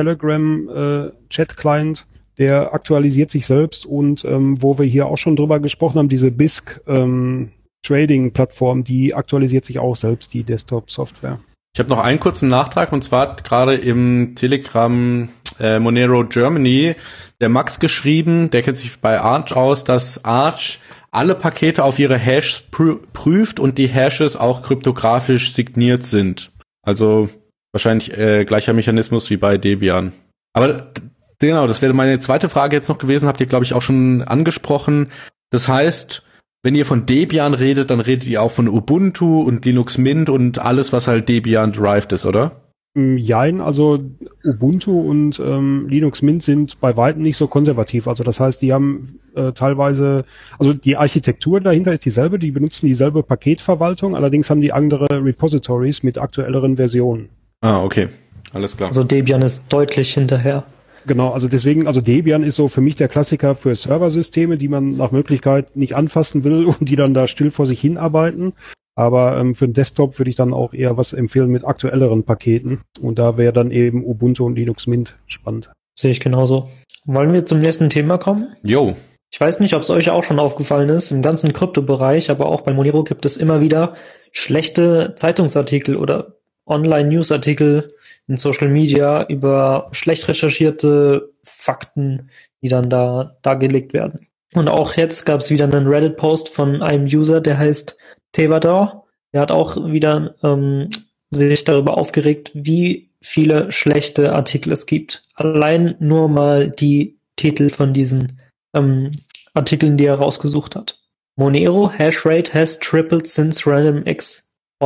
Telegram-Chat-Client, äh, der aktualisiert sich selbst und ähm, wo wir hier auch schon drüber gesprochen haben, diese B I S C ähm, Trading-Plattform, die aktualisiert sich auch selbst, die Desktop-Software. Ich habe noch einen kurzen Nachtrag, und zwar hat gerade im Telegram äh, Monero Germany der Max geschrieben, der kennt sich bei Arch aus, dass Arch alle Pakete auf ihre Hashes prü- prüft und die Hashes auch kryptografisch signiert sind. Also wahrscheinlich äh, gleicher Mechanismus wie bei Debian. Aber genau, das wäre meine zweite Frage jetzt noch gewesen, habt ihr, glaube ich, auch schon angesprochen. Das heißt, wenn ihr von Debian redet, dann redet ihr auch von Ubuntu und Linux Mint und alles, was halt Debian-derived ist, oder? Jein, also Ubuntu und ähm, Linux Mint sind bei weitem nicht so konservativ. Also das heißt, die haben äh, teilweise, also die Architektur dahinter ist dieselbe, die benutzen dieselbe Paketverwaltung, allerdings haben die andere Repositories mit aktuelleren Versionen. Ah, okay. Alles klar. Also Debian ist deutlich hinterher. Genau, also deswegen, also Debian ist so für mich der Klassiker für Serversysteme, die man nach Möglichkeit nicht anfassen will und die dann da still vor sich hinarbeiten. Aber ähm, für den Desktop würde ich dann auch eher was empfehlen mit aktuelleren Paketen. Und da wäre dann eben Ubuntu und Linux Mint spannend. Sehe ich genauso. Wollen wir zum nächsten Thema kommen? Jo. Ich weiß nicht, ob es euch auch schon aufgefallen ist. Im ganzen Kryptobereich, aber auch bei Monero gibt es immer wieder schlechte Zeitungsartikel oder Online-News-Artikel in Social Media über schlecht recherchierte Fakten, die dann da dargelegt werden. Und auch jetzt gab es wieder einen Reddit-Post von einem User, der heißt Tevador. Der hat auch wieder ähm, sich darüber aufgeregt, wie viele schlechte Artikel es gibt. Allein nur mal die Titel von diesen ähm, Artikeln, die er rausgesucht hat. Monero Hashrate has tripled since RandomX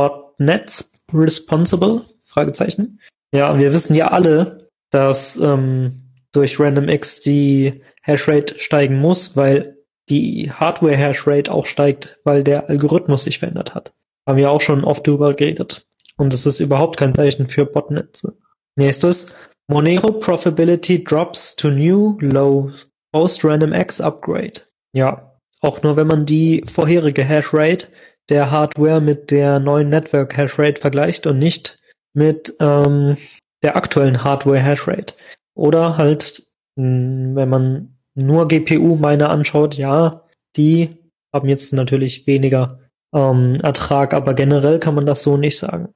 botnets responsible? Fragezeichen. Ja, wir wissen ja alle, dass ähm, durch RandomX die Hashrate steigen muss, weil die Hardware-Hashrate auch steigt, weil der Algorithmus sich verändert hat. Haben wir auch schon oft drüber geredet. Und das ist überhaupt kein Zeichen für Botnetze. Nächstes. Monero Profitability drops to new low post-RandomX upgrade. Ja, auch nur wenn man die vorherige Hashrate der Hardware mit der neuen Network-Hashrate vergleicht und nicht mit ähm, der aktuellen Hardware-Hashrate. Oder halt, mh, wenn man nur G P U-Miner anschaut, ja, die haben jetzt natürlich weniger ähm, Ertrag, aber generell kann man das so nicht sagen.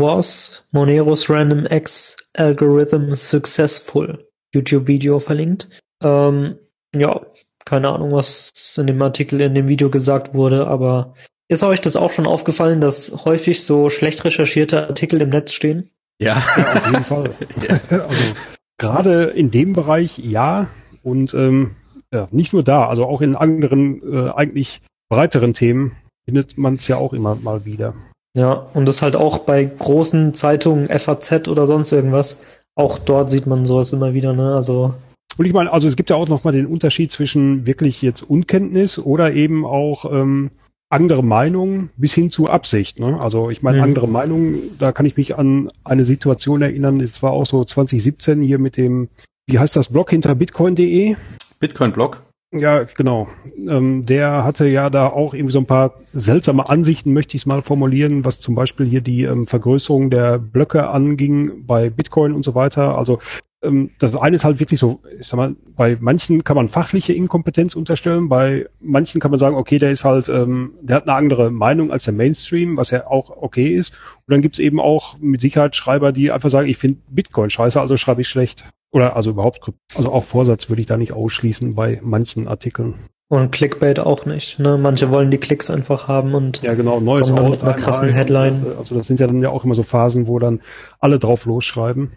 Was Moneros RandomX Algorithm successful? YouTube-Video verlinkt. Ähm, ja, keine Ahnung, was in dem Artikel, in dem Video gesagt wurde, aber ist euch das auch schon aufgefallen, dass häufig so schlecht recherchierte Artikel im Netz stehen? Ja, ja auf jeden Fall. Also gerade in dem Bereich ja. Und ähm, ja, nicht nur da, also auch in anderen, äh, eigentlich breiteren Themen findet man es ja auch immer mal wieder. Ja, und das halt auch bei großen Zeitungen, F A Z oder sonst irgendwas, auch dort sieht man sowas immer wieder, ne? Also und ich meine, also es gibt ja auch nochmal den Unterschied zwischen wirklich jetzt Unkenntnis oder eben auch ähm, andere Meinungen bis hin zu Absicht, ne? Also ich meine, mhm. andere Meinungen, da kann ich mich an eine Situation erinnern, es war auch so zwanzig siebzehn hier mit dem, wie heißt das Blog hinter bitcoin punkt de? Bitcoin-Blog? Ja, genau. Ähm, der hatte ja da auch irgendwie so ein paar seltsame Ansichten, möchte ich es mal formulieren, was zum Beispiel hier die ähm, Vergrößerung der Blöcke anging bei Bitcoin und so weiter. Also ähm, das eine ist halt wirklich so, ich sag mal, bei manchen kann man fachliche Inkompetenz unterstellen, bei manchen kann man sagen, okay, der ist halt, ähm, der hat eine andere Meinung als der Mainstream, was ja auch okay ist. Und dann gibt's eben auch mit Sicherheit Schreiber, die einfach sagen, ich finde Bitcoin scheiße, also schreibe ich schlecht. Oder also überhaupt, also auch Vorsatz würde ich da nicht ausschließen bei manchen Artikeln. Und Clickbait auch nicht, ne? Manche wollen die Klicks einfach haben und ja genau, neues kommen dann auch mit einer krassen Headline. Also das sind ja dann ja auch immer so Phasen, wo dann alle drauf losschreiben.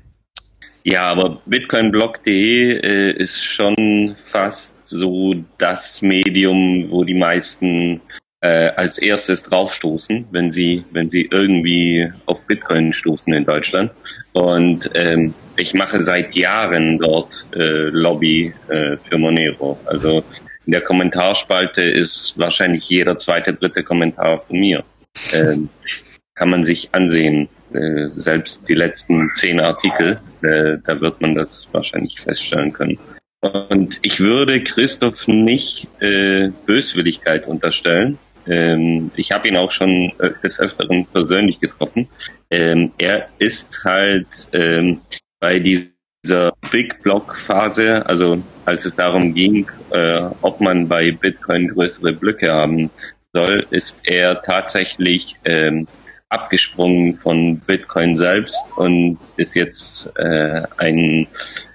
Ja, aber bitcoinblog punkt de äh, ist schon fast so das Medium, wo die meisten äh, als erstes draufstoßen, wenn sie wenn sie irgendwie auf Bitcoin stoßen in Deutschland. Und ähm, ich mache seit Jahren dort äh, Lobby äh, für Monero. Also in der Kommentarspalte ist wahrscheinlich jeder zweite, dritte Kommentar von mir. Ähm, kann man sich ansehen. Äh, selbst die letzten zehn Artikel, äh, da wird man das wahrscheinlich feststellen können. Und ich würde Christoph nicht äh, Böswilligkeit unterstellen. Ähm, ich habe ihn auch schon äh, des Öfteren persönlich getroffen. Ähm, er ist halt ähm, bei dieser Big Block Phase, also als es darum ging, äh, ob man bei Bitcoin größere Blöcke haben soll, ist er tatsächlich ähm, abgesprungen von Bitcoin selbst und ist jetzt äh, ein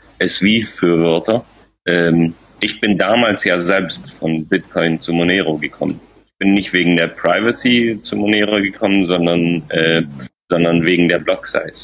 S V-Fürworter. Ähm, ich bin damals ja selbst von Bitcoin zu Monero gekommen. Ich bin nicht wegen der Privacy zu Monero gekommen, sondern, äh, sondern wegen der Block Size.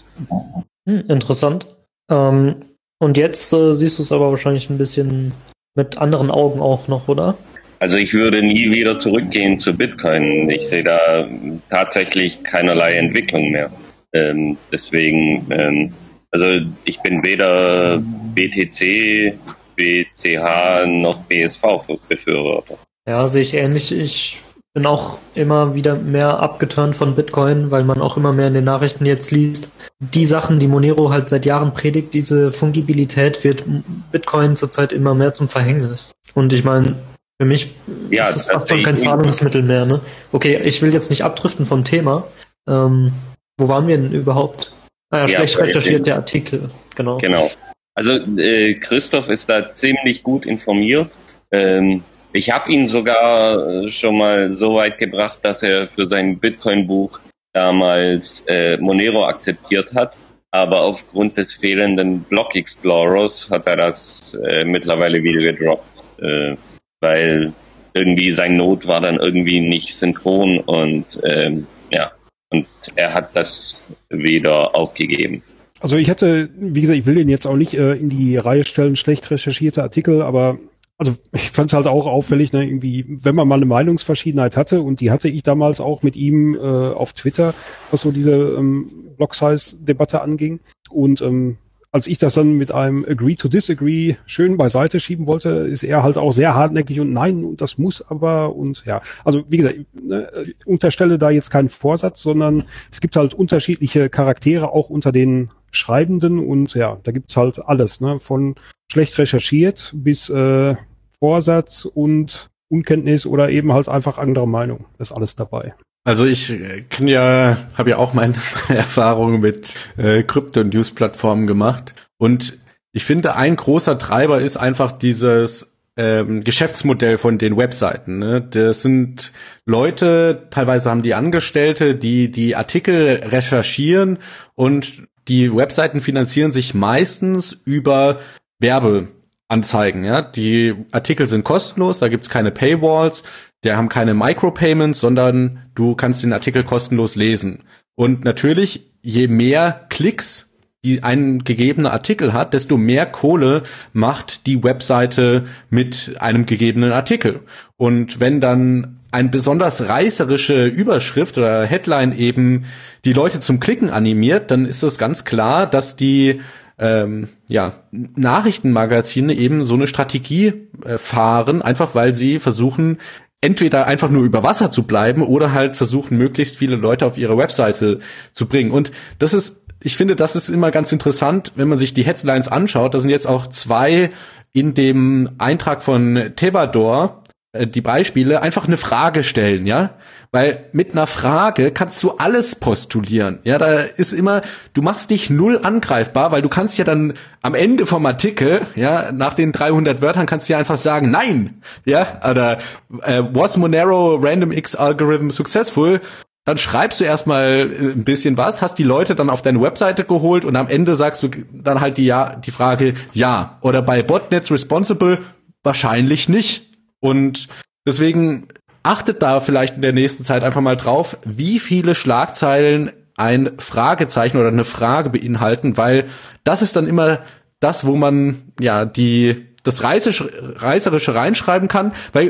Hm, interessant. Ähm, und jetzt äh, siehst du es aber wahrscheinlich ein bisschen mit anderen Augen auch noch, oder? Also ich würde nie wieder zurückgehen zu Bitcoin. Ich sehe da tatsächlich keinerlei Entwicklung mehr. Ähm, deswegen, ähm, also ich bin weder B T C, B C H noch B S V-Befürworter. Ja, sehe ich ähnlich. Ich bin auch immer wieder mehr abgeturnt von Bitcoin, weil man auch immer mehr in den Nachrichten jetzt liest. Die Sachen, die Monero halt seit Jahren predigt, diese Fungibilität, wird Bitcoin zurzeit immer mehr zum Verhängnis. Und ich meine, für mich ja, ist das fast schon kein Zahlungsmittel mehr. Ne? Okay, ich will jetzt nicht abdriften vom Thema. Ähm, wo waren wir denn überhaupt? Ah ja, schlecht ja, recherchiert der Artikel. Genau. Genau. Also äh, Christoph ist da ziemlich gut informiert. Ähm, ich habe ihn sogar schon mal so weit gebracht, dass er für sein Bitcoin-Buch damals äh, Monero akzeptiert hat. Aber aufgrund des fehlenden Block Explorers hat er das äh, mittlerweile wieder gedroppt. Äh, weil irgendwie sein Node war dann irgendwie nicht synchron und ähm, ja, und er hat das wieder aufgegeben. Also ich hätte, wie gesagt, ich will den jetzt auch nicht äh, in die Reihe stellen, schlecht recherchierte Artikel, aber also ich fand es halt auch auffällig, ne, irgendwie, wenn man mal eine Meinungsverschiedenheit hatte, und die hatte ich damals auch mit ihm äh, auf Twitter, was so diese ähm, Block-Size-Debatte anging. Und ähm, als ich das dann mit einem Agree to Disagree schön beiseite schieben wollte, ist er halt auch sehr hartnäckig und nein, und das muss aber, und ja, also wie gesagt, ne, unterstelle da jetzt keinen Vorsatz, sondern es gibt halt unterschiedliche Charaktere auch unter den Schreibenden, und ja, da gibt's halt alles, ne, von schlecht recherchiert bis äh, Vorsatz und Unkenntnis oder eben halt einfach andere Meinung. Das ist alles dabei. Also ich kann ja, habe ja auch meine Erfahrungen mit äh, Krypto-News-Plattformen gemacht, und ich finde, ein großer Treiber ist einfach dieses ähm, Geschäftsmodell von den Webseiten. Ne? Das sind Leute, teilweise haben die Angestellte, die die Artikel recherchieren, und die Webseiten finanzieren sich meistens über Werbeanzeigen. Ja, die Artikel sind kostenlos, da gibt's keine Paywalls. Die haben keine Micropayments, sondern du kannst den Artikel kostenlos lesen. Und natürlich, je mehr Klicks die ein gegebener Artikel hat, desto mehr Kohle macht die Webseite mit einem gegebenen Artikel. Und wenn dann eine besonders reißerische Überschrift oder Headline eben die Leute zum Klicken animiert, dann ist es ganz klar, dass die ähm, ja, Nachrichtenmagazine eben so eine Strategie äh, fahren, einfach weil sie versuchen, entweder einfach nur über Wasser zu bleiben oder halt versuchen, möglichst viele Leute auf ihre Webseite zu bringen. Und das ist, ich finde, das ist immer ganz interessant, wenn man sich die Headlines anschaut. Da sind jetzt auch zwei in dem Eintrag von Tevador, äh, die Beispiele, einfach eine Frage stellen, ja? Weil mit einer Frage kannst du alles postulieren. Ja, da ist immer, du machst dich null angreifbar, weil du kannst ja dann am Ende vom Artikel, ja, nach den dreihundert Wörtern kannst du ja einfach sagen, nein, ja, oder äh, was Monero Random X Algorithm successful? Dann schreibst du erstmal ein bisschen was, hast die Leute dann auf deine Webseite geholt, und am Ende sagst du dann halt die ja die Frage ja, oder bei Botnets responsible wahrscheinlich nicht. Und deswegen achtet da vielleicht in der nächsten Zeit einfach mal drauf, wie viele Schlagzeilen ein Fragezeichen oder eine Frage beinhalten, weil das ist dann immer das, wo man ja die das Reißerische, Reißerische reinschreiben kann, weil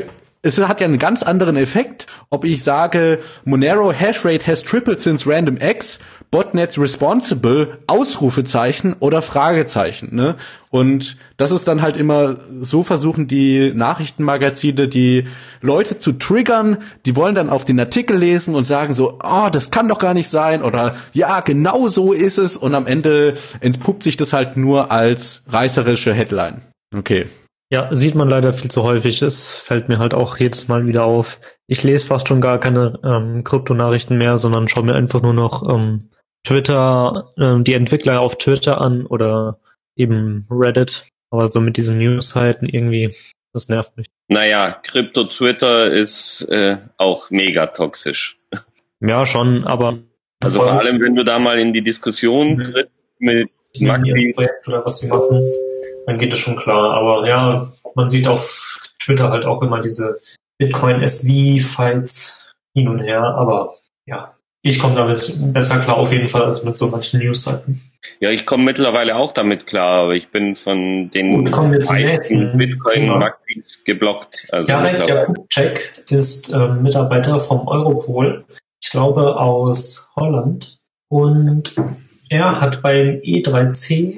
es hat ja einen ganz anderen Effekt, ob ich sage, Monero Hashrate has tripled since random X, Botnet responsible, Ausrufezeichen oder Fragezeichen, ne? Und das ist dann halt immer, so versuchen die Nachrichtenmagazine die Leute zu triggern, die wollen dann auf den Artikel lesen und sagen so, oh, das kann doch gar nicht sein oder ja, genau so ist es und am Ende entpuppt sich das halt nur als reißerische Headline. Okay. Ja, sieht man leider viel zu häufig. Es fällt mir halt auch jedes Mal wieder auf. Ich lese fast schon gar keine ähm, Kryptonachrichten mehr, sondern schaue mir einfach nur noch ähm, Twitter, ähm, die Entwickler auf Twitter an oder eben Reddit. Aber so mit diesen News-Seiten irgendwie, das nervt mich. Naja, Krypto-Twitter ist äh, auch mega toxisch. Ja, schon, aber... Also vor allem, wenn du da mal in die Diskussion trittst mit Maxi... Projekt oder was sie machen, dann geht es schon klar. Aber ja, man sieht auf Twitter halt auch immer diese Bitcoin-S V-Fights hin und her. Aber ja, ich komme damit besser klar auf jeden Fall als mit so manchen News-Seiten. Ja, ich komme mittlerweile auch damit klar, aber ich bin von den meisten Bitcoin-Maxis geblockt. Also Jarek Jakubczek ist äh, Mitarbeiter vom Europol, ich glaube aus Holland. Und er hat beim E drei C,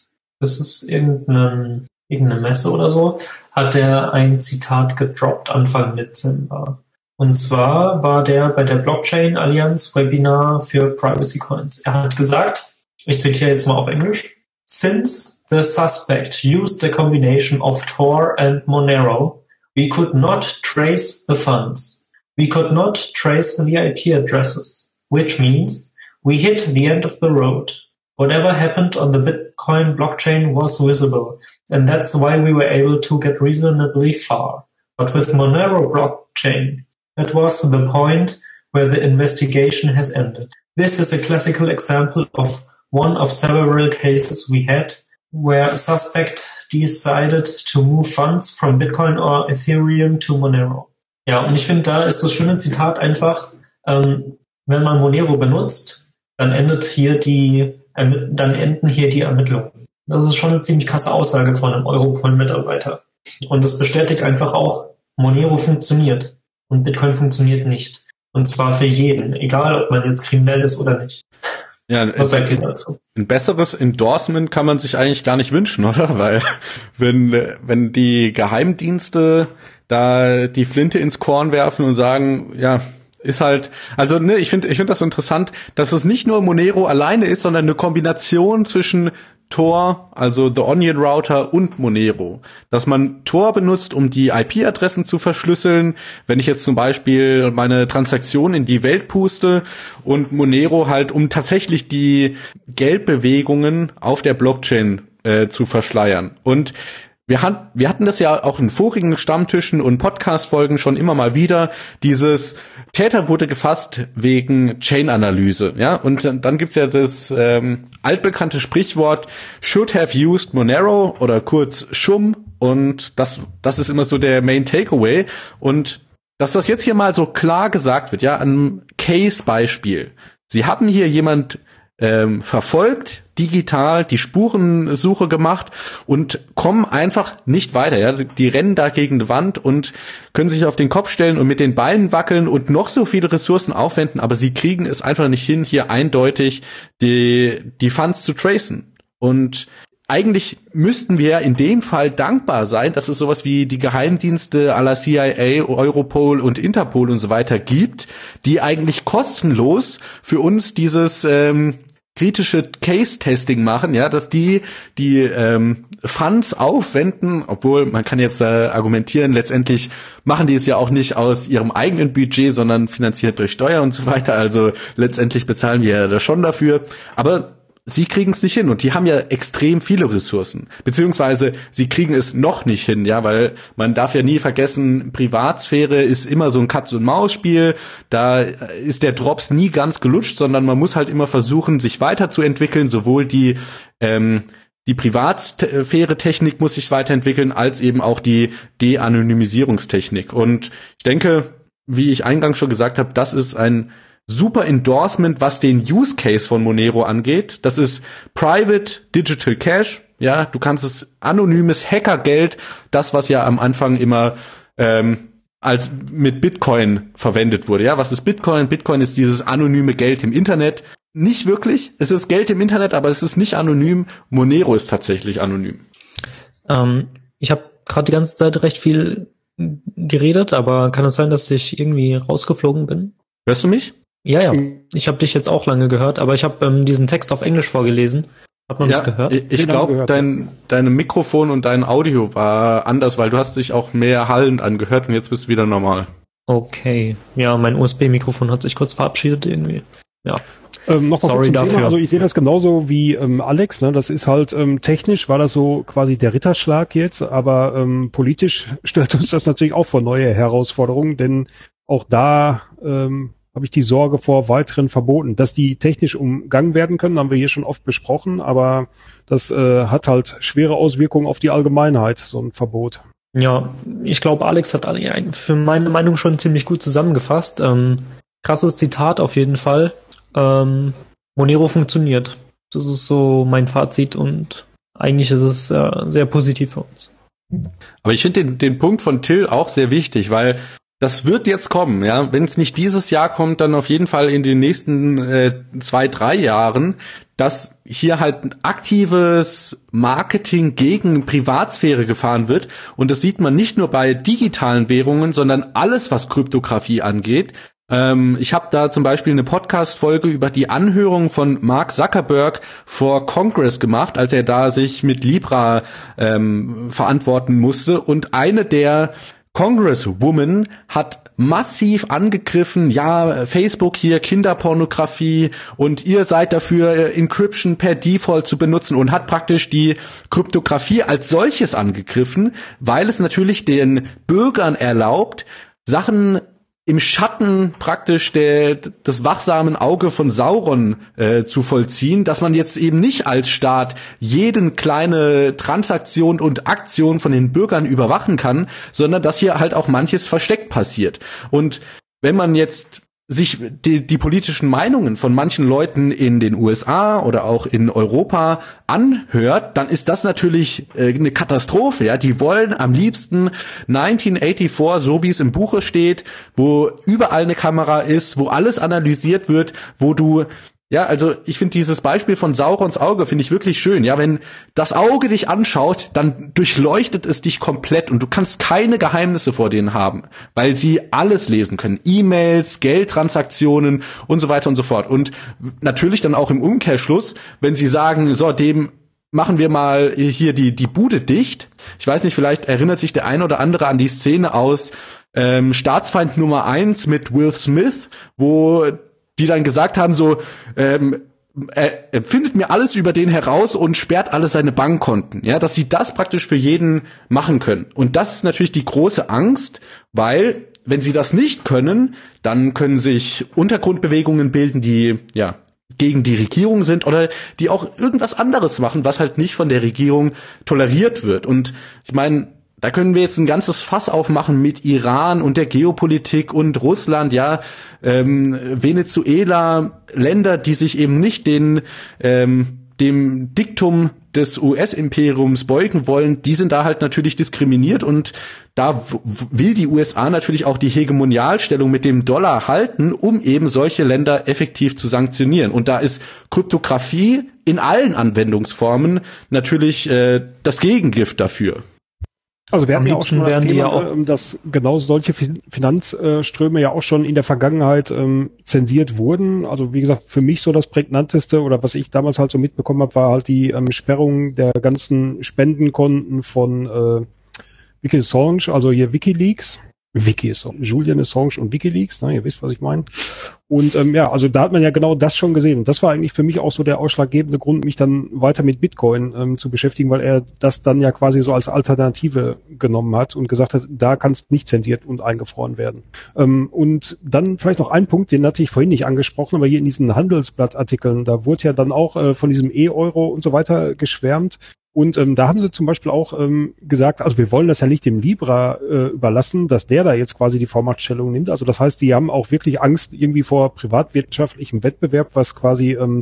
das ist irgendeine, irgendeine Messe oder so, hat er ein Zitat gedroppt Anfang Dezember. Und zwar war der bei der Blockchain Allianz Webinar für Privacy Coins. Er hat gesagt, ich zitiere jetzt mal auf Englisch, "Since the suspect used a combination of Tor and Monero, we could not trace the funds. We could not trace the I P addresses, which means we hit the end of the road. Whatever happened on the Bitcoin blockchain was visible, and that's why we were able to get reasonably far. But with Monero blockchain, that was the point where the investigation has ended. This is a classical example of one of several cases we had where a suspect decided to move funds from Bitcoin or Ethereum to Monero." Ja, und ich finde, da ist das schöne Zitat einfach, ähm, wenn man Monero benutzt, dann endet hier die, äh, dann enden hier die Ermittlungen. Das ist schon eine ziemlich krasse Aussage von einem Europol-Mitarbeiter. Und das bestätigt einfach auch, Monero funktioniert und Bitcoin funktioniert nicht. Und zwar für jeden, egal ob man jetzt kriminell ist oder nicht. Ja, was sagt ihr dazu? Ein besseres Endorsement kann man sich eigentlich gar nicht wünschen, oder? Weil wenn wenn die Geheimdienste da die Flinte ins Korn werfen und sagen, ja, ist halt, also ne, ich finde ich finde das interessant, dass es nicht nur Monero alleine ist, sondern eine Kombination zwischen Tor, also The Onion Router und Monero. Dass man Tor benutzt, um die I P-Adressen zu verschlüsseln. Wenn ich jetzt zum Beispiel meine Transaktion in die Welt puste und Monero halt, um tatsächlich die Geldbewegungen auf der Blockchain äh, zu verschleiern. Und Wir, hat, wir hatten das ja auch in vorigen Stammtischen und Podcast-Folgen schon immer mal wieder, dieses Täter wurde gefasst wegen Chain-Analyse, ja, und dann, dann gibt's ja das ähm, altbekannte Sprichwort should have used Monero oder kurz S H U M, und das das ist immer so der Main Takeaway, und dass das jetzt hier mal so klar gesagt wird, ja, an einem Case-Beispiel. Sie haben hier jemand ähm, verfolgt, digital die Spurensuche gemacht und kommen einfach nicht weiter. Ja, die rennen da gegen die Wand und können sich auf den Kopf stellen und mit den Beinen wackeln und noch so viele Ressourcen aufwenden, aber sie kriegen es einfach nicht hin, hier eindeutig die die Funds zu tracen. Und eigentlich müssten wir in dem Fall dankbar sein, dass es sowas wie die Geheimdienste à la C I A, Europol und Interpol und so weiter gibt, die eigentlich kostenlos für uns dieses ähm, kritische Case-Testing machen, ja, dass die die ähm, Funds aufwenden, obwohl man kann jetzt äh, argumentieren, letztendlich machen die es ja auch nicht aus ihrem eigenen Budget, sondern finanziert durch Steuer und so weiter, also letztendlich bezahlen wir ja da schon dafür, aber sie kriegen es nicht hin, und die haben ja extrem viele Ressourcen, beziehungsweise sie kriegen es noch nicht hin, ja, weil man darf ja nie vergessen, Privatsphäre ist immer so ein Katz-und-Maus-Spiel, da ist der Drops nie ganz gelutscht, sondern man muss halt immer versuchen, sich weiterzuentwickeln, sowohl die ähm, die Privatsphäre-Technik muss sich weiterentwickeln, als eben auch die De-Anonymisierungstechnik, und ich denke, wie ich eingangs schon gesagt habe, das ist ein super Endorsement, was den Use Case von Monero angeht. Das ist Private Digital Cash. Ja, du kannst es anonymes Hackergeld, das, was ja am Anfang immer ähm, als mit Bitcoin verwendet wurde. Ja, was ist Bitcoin? Bitcoin ist dieses anonyme Geld im Internet. Nicht wirklich. Es ist Geld im Internet, aber es ist nicht anonym. Monero ist tatsächlich anonym. Ähm, ich habe gerade die ganze Zeit recht viel geredet, aber kann es sein, dass ich irgendwie rausgeflogen bin? Hörst du mich? Ja, ja. Ich habe dich jetzt auch lange gehört, aber ich habe ähm, diesen Text auf Englisch vorgelesen. Hat man ja, das gehört? Ich, ich glaube, dein dein Mikrofon und dein Audio war anders, weil du hast dich auch mehr hallend angehört und jetzt bist du wieder normal. Okay. Ja, mein U S B-Mikrofon hat sich kurz verabschiedet irgendwie. Ja. Ähm, noch mal Sorry zum dafür. Thema. Also ich sehe das genauso wie ähm, Alex. Ne? Das ist halt ähm, technisch war das so quasi der Ritterschlag jetzt, aber ähm, politisch stellt uns das natürlich auch vor neue Herausforderungen, denn auch da ähm, habe ich die Sorge vor weiteren Verboten. Dass die technisch umgangen werden können, haben wir hier schon oft besprochen, aber das äh, hat halt schwere Auswirkungen auf die Allgemeinheit, so ein Verbot. Ja, ich glaube, Alex hat für meine Meinung schon ziemlich gut zusammengefasst. Ähm, krasses Zitat auf jeden Fall. Ähm, Monero funktioniert. Das ist so mein Fazit und eigentlich ist es äh, sehr positiv für uns. Aber ich finde den, den Punkt von Till auch sehr wichtig, weil das wird jetzt kommen, ja. Wenn es nicht dieses Jahr kommt, dann auf jeden Fall in den nächsten äh, zwei, drei Jahren, dass hier halt ein aktives Marketing gegen Privatsphäre gefahren wird. Und das sieht man nicht nur bei digitalen Währungen, sondern alles, was Kryptographie angeht. Ähm, ich habe da zum Beispiel eine Podcast-Folge über die Anhörung von Mark Zuckerberg vor Congress gemacht, als er da sich mit Libra ähm, verantworten musste. Und eine der Congresswoman hat massiv angegriffen, ja, Facebook hier, Kinderpornografie und ihr seid dafür, Encryption per Default zu benutzen und hat praktisch die Kryptographie als solches angegriffen, weil es natürlich den Bürgern erlaubt, Sachen im Schatten praktisch der, des wachsamen Auge von Sauron äh, zu vollziehen, dass man jetzt eben nicht als Staat jeden kleine Transaktion und Aktion von den Bürgern überwachen kann, sondern dass hier halt auch manches versteckt passiert. Und wenn man jetzt sich die, die politischen Meinungen von manchen Leuten in den U S A oder auch in Europa anhört, dann ist das natürlich äh, eine Katastrophe. Ja, die wollen am liebsten neunzehnhundertvierundachtzig, so wie es im Buche steht, wo überall eine Kamera ist, wo alles analysiert wird, wo du ja, also ich finde dieses Beispiel von Saurons Auge finde ich wirklich schön. Ja, wenn das Auge dich anschaut, dann durchleuchtet es dich komplett und du kannst keine Geheimnisse vor denen haben, weil sie alles lesen können. E-Mails, Geldtransaktionen und so weiter und so fort. Und natürlich dann auch im Umkehrschluss, wenn sie sagen, so, dem machen wir mal hier die die Bude dicht. Ich weiß nicht, vielleicht erinnert sich der ein oder andere an die Szene aus ähm, Staatsfeind Nummer eins mit Will Smith, wo die dann gesagt haben, so, ähm, er, er findet mir alles über den heraus und sperrt alle seine Bankkonten, ja, dass sie das praktisch für jeden machen können. Und das ist natürlich die große Angst, weil, wenn sie das nicht können, dann können sich Untergrundbewegungen bilden, die, ja, gegen die Regierung sind oder die auch irgendwas anderes machen, was halt nicht von der Regierung toleriert wird. Und ich meine, da können wir jetzt ein ganzes Fass aufmachen mit Iran und der Geopolitik und Russland, ja, ähm, Venezuela, Länder, die sich eben nicht den ähm, dem Diktum des U S-Imperiums beugen wollen, die sind da halt natürlich diskriminiert und da w- will die U S A natürlich auch die Hegemonialstellung mit dem Dollar halten, um eben solche Länder effektiv zu sanktionieren. Und da ist Kryptographie in allen Anwendungsformen natürlich äh, das Gegengift dafür. Also wir Am hatten ja auch liebsten schon das wären die Thema, ja auch- ähm, dass genau solche Fin- Finanzströme ja auch schon in der Vergangenheit ähm, zensiert wurden. Also wie gesagt, für mich so das prägnanteste oder was ich damals halt so mitbekommen habe, war halt die ähm, Sperrung der ganzen Spendenkonten von äh, Wiki Assange, also hier WikiLeaks. Wiki Assange, Julian Assange und WikiLeaks, ne, ihr wisst, was ich meine. Und ähm, ja, also da hat man ja genau das schon gesehen. Und das war eigentlich für mich auch so der ausschlaggebende Grund, mich dann weiter mit Bitcoin ähm, zu beschäftigen, weil er das dann ja quasi so als Alternative genommen hat und gesagt hat, da kannst nicht zensiert und eingefroren werden. Ähm, und dann vielleicht noch ein Punkt, den hatte ich vorhin nicht angesprochen, aber hier in diesen Handelsblattartikeln, da wurde ja dann auch äh, von diesem E-Euro und so weiter geschwärmt. Und ähm, da haben sie zum Beispiel auch ähm, gesagt, also wir wollen das ja nicht dem Libra äh, überlassen, dass der da jetzt quasi die Vormachtstellung nimmt. Also das heißt, die haben auch wirklich Angst irgendwie vor privatwirtschaftlichem Wettbewerb, was quasi ähm,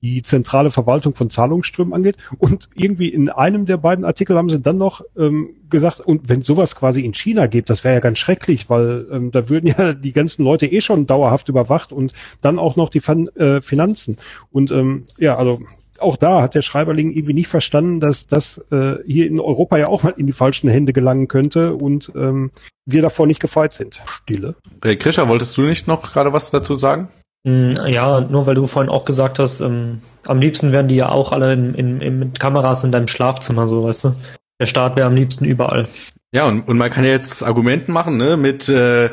die zentrale Verwaltung von Zahlungsströmen angeht. Und irgendwie in einem der beiden Artikel haben sie dann noch ähm, gesagt, und wenn sowas quasi in China gibt, das wäre ja ganz schrecklich, weil ähm, da würden ja die ganzen Leute eh schon dauerhaft überwacht und dann auch noch die Fin- äh, Finanzen. Und ähm, ja, also auch da hat der Schreiberling irgendwie nicht verstanden, dass das äh, hier in Europa ja auch mal in die falschen Hände gelangen könnte und ähm, wir davor nicht gefeit sind. Stille. Hey, Krischer, wolltest du nicht noch gerade was dazu sagen? Ja, nur weil du vorhin auch gesagt hast, ähm, am liebsten wären die ja auch alle in, in, in, mit Kameras in deinem Schlafzimmer, so, weißt du. Der Staat wäre am liebsten überall. Ja, und, und man kann ja jetzt Argumenten machen, ne, mit äh,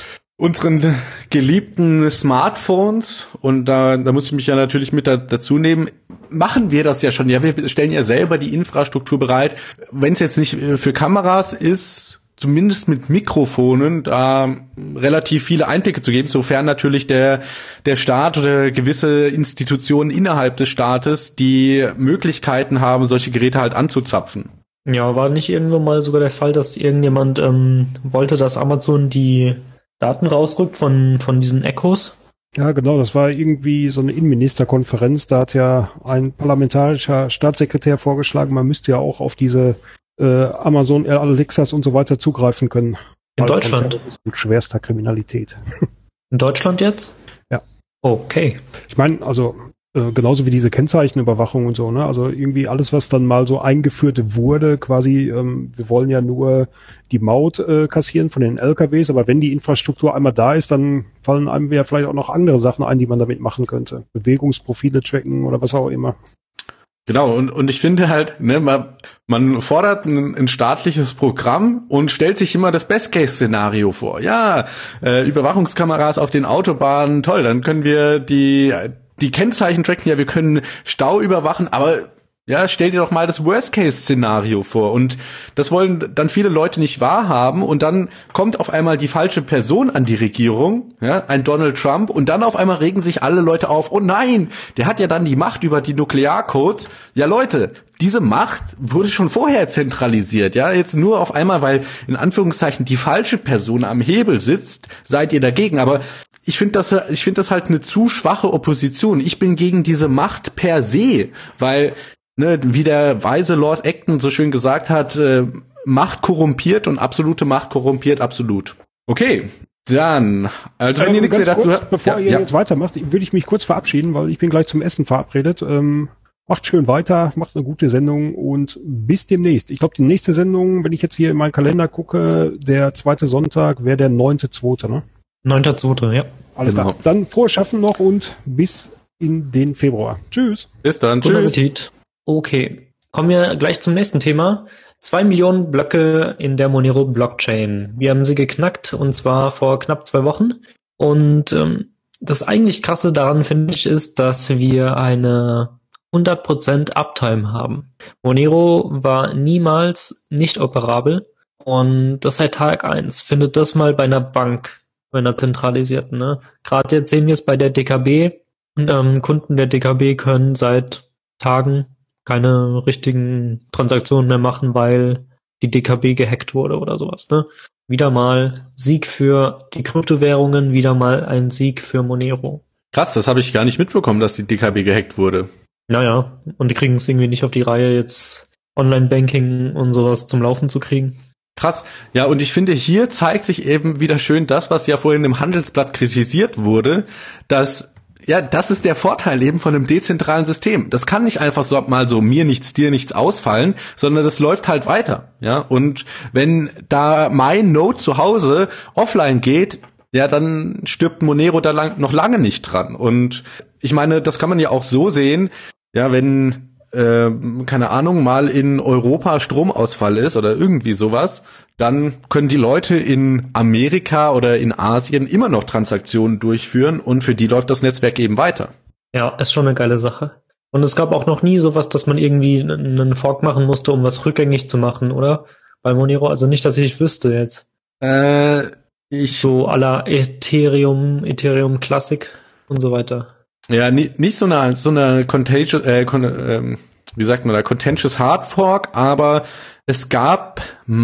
unseren geliebten Smartphones, und da, da muss ich mich ja natürlich mit da, dazu nehmen. Machen wir das ja schon, ja, wir stellen ja selber die Infrastruktur bereit. Wenn es jetzt nicht für Kameras ist, zumindest mit Mikrofonen, da relativ viele Einblicke zu geben, sofern natürlich der der Staat oder gewisse Institutionen innerhalb des Staates die Möglichkeiten haben, solche Geräte halt anzuzapfen. Ja, war nicht irgendwo mal sogar der Fall, dass irgendjemand ähm, wollte, dass Amazon die Daten rausrückt von von diesen Echos? Ja, genau, das war irgendwie so eine Innenministerkonferenz, da hat ja ein parlamentarischer Staatssekretär vorgeschlagen, man müsste ja auch auf diese Äh, Amazon, Alexas und so weiter zugreifen können. In Deutschland? Mit schwerster Kriminalität. In Deutschland jetzt? Ja. Okay. Ich meine, also äh, genauso wie diese Kennzeichenüberwachung und so, ne? Also irgendwie alles, was dann mal so eingeführt wurde, quasi, ähm, wir wollen ja nur die Maut äh, kassieren von den L K Ws, aber wenn die Infrastruktur einmal da ist, dann fallen einem ja vielleicht auch noch andere Sachen ein, die man damit machen könnte. Bewegungsprofile tracken oder was auch immer. Genau, und, und ich finde halt, ne, man, man fordert ein, ein staatliches Programm und stellt sich immer das Best-Case-Szenario vor. Ja, äh, Überwachungskameras auf den Autobahnen, toll, dann können wir die, die Kennzeichen tracken, ja, wir können Stau überwachen, aber ja, stell dir doch mal das Worst-Case-Szenario vor. Und das wollen dann viele Leute nicht wahrhaben. Und dann kommt auf einmal die falsche Person an die Regierung, ja, ein Donald Trump. Und dann auf einmal regen sich alle Leute auf. Oh nein, der hat ja dann die Macht über die Nuklearcodes. Ja, Leute, diese Macht wurde schon vorher zentralisiert. Ja, jetzt nur auf einmal, weil in Anführungszeichen die falsche Person am Hebel sitzt, seid ihr dagegen. Aber ich finde das, ich finde das halt eine zu schwache Opposition. Ich bin gegen diese Macht per se, weil Ne, wie der weise Lord Acton so schön gesagt hat, äh, Macht korrumpiert und absolute Macht korrumpiert absolut. Okay, dann, also wenn ähm, ihr nichts mehr dazu kurz, habt. Bevor ja, ihr ja. jetzt weitermacht, würde ich mich kurz verabschieden, weil ich bin gleich zum Essen verabredet. Ähm, macht schön weiter, macht eine gute Sendung und bis demnächst. Ich glaube, die nächste Sendung, wenn ich jetzt hier in meinen Kalender gucke, der zweite Sonntag wäre der neunte zweite, ne? neunter zweite ja. Alles Genau. klar. Dann frohes Schaffen noch und bis in den Februar. Tschüss. Bis dann, Guten tschüss. Appetit. Okay, kommen wir gleich zum nächsten Thema. Zwei Millionen Blöcke in der Monero Blockchain. Wir haben sie geknackt, und zwar vor knapp zwei Wochen. Und ähm, das eigentlich Krasse daran, finde ich, ist, dass wir eine hundert Prozent Uptime haben. Monero war niemals nicht operabel, und das seit Tag eins. Findet das mal bei einer Bank, bei einer zentralisierten. Ne? Gerade jetzt sehen wir es bei der D K B. Ähm, Kunden der D K B können seit Tagen keine richtigen Transaktionen mehr machen, weil die D K B gehackt wurde oder sowas, ne? Wieder mal Sieg für die Kryptowährungen, wieder mal ein Sieg für Monero. Krass, das habe ich gar nicht mitbekommen, dass die D K B gehackt wurde. Naja, und die kriegen es irgendwie nicht auf die Reihe, jetzt Online-Banking und sowas zum Laufen zu kriegen. Krass. Ja, und ich finde, hier zeigt sich eben wieder schön das, was ja vorhin im Handelsblatt kritisiert wurde, dass ja, das ist der Vorteil eben von einem dezentralen System. Das kann nicht einfach so mal so mir nichts, dir nichts ausfallen, sondern das läuft halt weiter. Ja, und wenn da mein Node zu Hause offline geht, ja, dann stirbt Monero da lang, noch lange nicht dran. Und ich meine, das kann man ja auch so sehen, ja, wenn äh, keine Ahnung, mal in Europa Stromausfall ist oder irgendwie sowas, dann können die Leute in Amerika oder in Asien immer noch Transaktionen durchführen, und für die läuft das Netzwerk eben weiter. Ja, ist schon eine geile Sache. Und es gab auch noch nie sowas, dass man irgendwie einen Fork machen musste, um was rückgängig zu machen, oder? Bei Monero, also nicht, dass ich wüsste jetzt. Äh, ich So à la Ethereum, Ethereum Classic und so weiter. Ja, nicht, nicht so eine so eine contagious, äh, con, ähm, wie sagt man da, contentious Hard Fork, aber es gab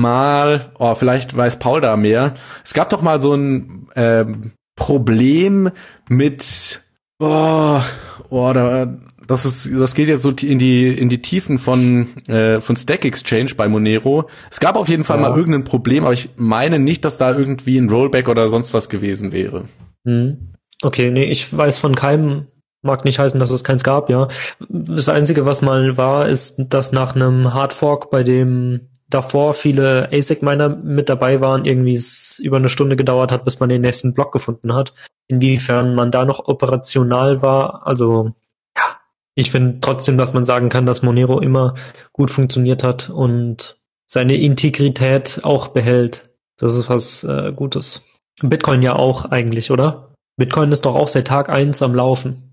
mal, oh, vielleicht weiß Paul da mehr. Es gab doch mal so ein ähm, Problem mit, oh, oh da, das ist, das geht jetzt so in die in die Tiefen von äh, von Stack Exchange bei Monero. Es gab auf jeden Fall ja. mal irgendein Problem, aber ich meine nicht, dass da irgendwie ein Rollback oder sonst was gewesen wäre. Hm. Okay, nee, ich weiß von keinem, mag nicht heißen, dass es keins gab, ja. Das Einzige, was mal war, ist, dass nach einem Hardfork, bei dem davor viele A S I C-Miner mit dabei waren, irgendwie es über eine Stunde gedauert hat, bis man den nächsten Block gefunden hat. Inwiefern man da noch operational war, also ja, ich finde trotzdem, dass man sagen kann, dass Monero immer gut funktioniert hat und seine Integrität auch behält. Das ist was äh, Gutes. Bitcoin ja auch eigentlich, oder? Bitcoin ist doch auch seit Tag eins am Laufen.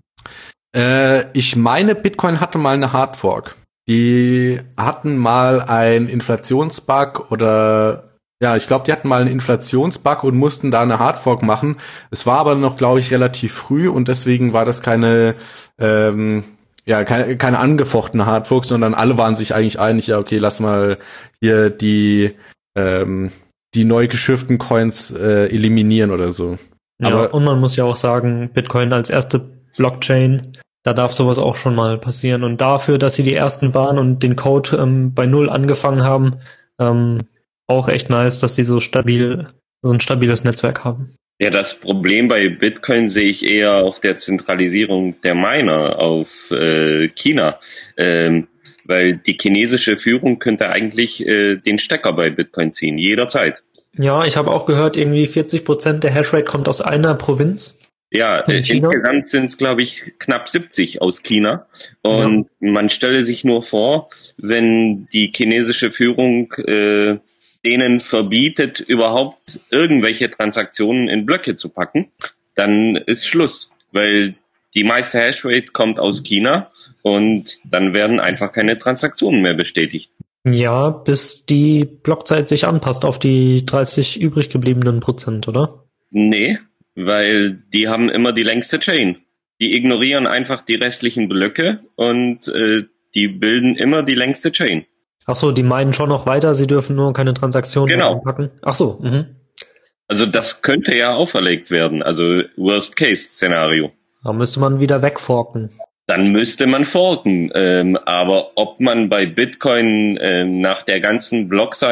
Äh, ich meine, Bitcoin hatte mal eine Hardfork. Die hatten mal einen Inflationsbug oder, ja, ich glaube, die hatten mal einen Inflationsbug und mussten da eine Hardfork machen. Es war aber noch, glaube ich, relativ früh und deswegen war das keine, ähm, ja, keine, keine angefochtene Hardfork, sondern alle waren sich eigentlich einig, ja, okay, lass mal hier die, ähm, die neu geschürften Coins äh, eliminieren oder so. Ja, aber und man muss ja auch sagen, Bitcoin als erste Blockchain, da darf sowas auch schon mal passieren. Und dafür, dass sie die ersten waren und den Code ähm, bei Null angefangen haben, ähm, auch echt nice, dass sie so stabil, so ein stabiles Netzwerk haben. Ja, das Problem bei Bitcoin sehe ich eher auf der Zentralisierung der Miner auf äh, China. Ähm, weil die chinesische Führung könnte eigentlich äh, den Stecker bei Bitcoin ziehen, jederzeit. Ja, ich habe auch gehört, irgendwie vierzig Prozent der Hashrate kommt aus einer Provinz. Ja, äh, insgesamt sind es, glaube ich, knapp siebzig aus China. Und ja. man stelle sich nur vor, wenn die chinesische Führung äh, denen verbietet, überhaupt irgendwelche Transaktionen in Blöcke zu packen, dann ist Schluss. Weil die meiste Hashrate kommt aus China und dann werden einfach keine Transaktionen mehr bestätigt. Ja, bis die Blockzeit sich anpasst auf die dreißig übrig gebliebenen Prozent, oder? Nee, weil die haben immer die längste Chain. Die ignorieren einfach die restlichen Blöcke und äh, die bilden immer die längste Chain. Ach so, die meinen schon noch weiter, sie dürfen nur keine Transaktionen genau. mehr anpacken. Ach so, mhm. Also das könnte ja auferlegt werden, also Worst-Case-Szenario. Da müsste man wieder wegforken. Dann müsste man forken. Ähm, aber ob man bei Bitcoin ähm, nach der ganzen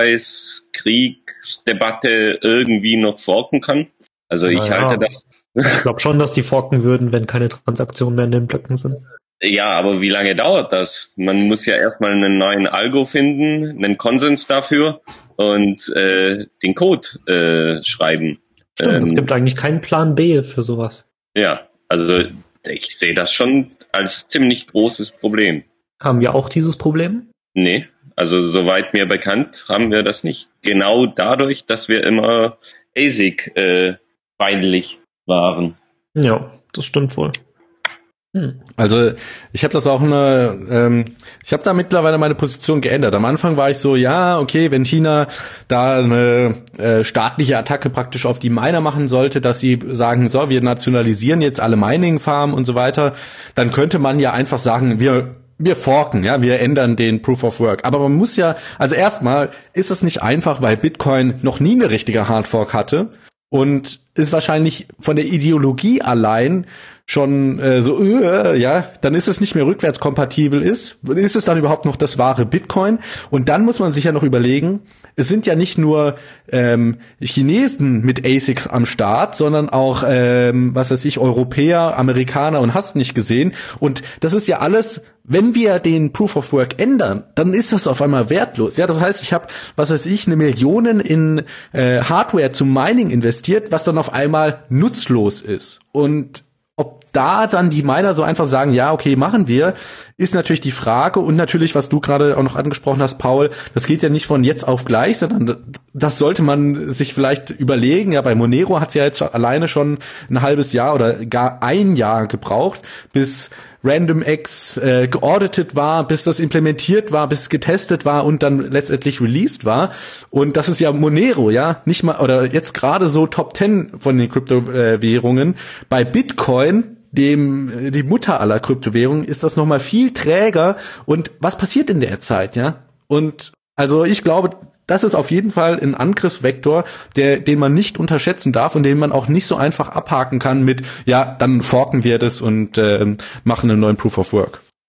Block-Size-Kriegsdebatte irgendwie noch forken kann? Also ich Na halte ja. das... Ich glaube schon, dass die forken würden, wenn keine Transaktionen mehr in den Blöcken sind. Ja, aber wie lange dauert das? Man muss ja erstmal einen neuen Algo finden, einen Konsens dafür und äh, den Code äh, schreiben. Stimmt, ähm, es gibt eigentlich keinen Plan B für sowas. Ja, also ich sehe das schon als ziemlich großes Problem. Haben wir auch dieses Problem? Nee, also soweit mir bekannt, haben wir das nicht. Genau dadurch, dass wir immer A S I C äh, feindlich waren. Ja, das stimmt wohl. Hm. Also ich habe das auch eine, ähm, ich habe da mittlerweile meine Position geändert. Am Anfang war ich so, ja, okay, wenn China da eine äh, staatliche Attacke praktisch auf die Miner machen sollte, dass sie sagen, so, wir nationalisieren jetzt alle Mining-Farmen und so weiter, dann könnte man ja einfach sagen, wir wir forken, ja, wir ändern den Proof of Work. Aber man muss ja, also erstmal ist es nicht einfach, weil Bitcoin noch nie eine richtige Hardfork hatte und ist wahrscheinlich von der Ideologie allein schon äh, so, äh, ja, dann ist es nicht mehr rückwärtskompatibel ist. Ist es dann überhaupt noch das wahre Bitcoin? Und dann muss man sich ja noch überlegen, es sind ja nicht nur ähm, Chinesen mit A S I C am Start, sondern auch, ähm, was weiß ich, Europäer, Amerikaner und hast nicht gesehen. Und das ist ja alles, wenn wir den Proof of Work ändern, dann ist das auf einmal wertlos. Ja, das heißt, ich habe, was weiß ich, eine Million in äh, Hardware zum Mining investiert, was dann auf einmal nutzlos ist. Und ob da dann die Miner so einfach sagen, ja, okay, machen wir, ist natürlich die Frage. Und natürlich, was du gerade auch noch angesprochen hast, Paul, das geht ja nicht von jetzt auf gleich, sondern das sollte man sich vielleicht überlegen. Ja, bei Monero hat es ja jetzt alleine schon ein halbes Jahr oder gar ein Jahr gebraucht, bis RandomX äh, geauditet war, bis das implementiert war, bis es getestet war und dann letztendlich released war. Und das ist ja Monero, ja, nicht mal, oder jetzt gerade so Top zehn von den Kryptowährungen. Bei Bitcoin, dem die Mutter aller Kryptowährungen, ist das nochmal viel träger. Und was passiert in der Zeit, ja? Und also ich glaube, das ist auf jeden Fall ein Angriffsvektor, der, den man nicht unterschätzen darf und den man auch nicht so einfach abhaken kann mit, ja, dann forken wir das und äh, machen einen neuen Proof of Work.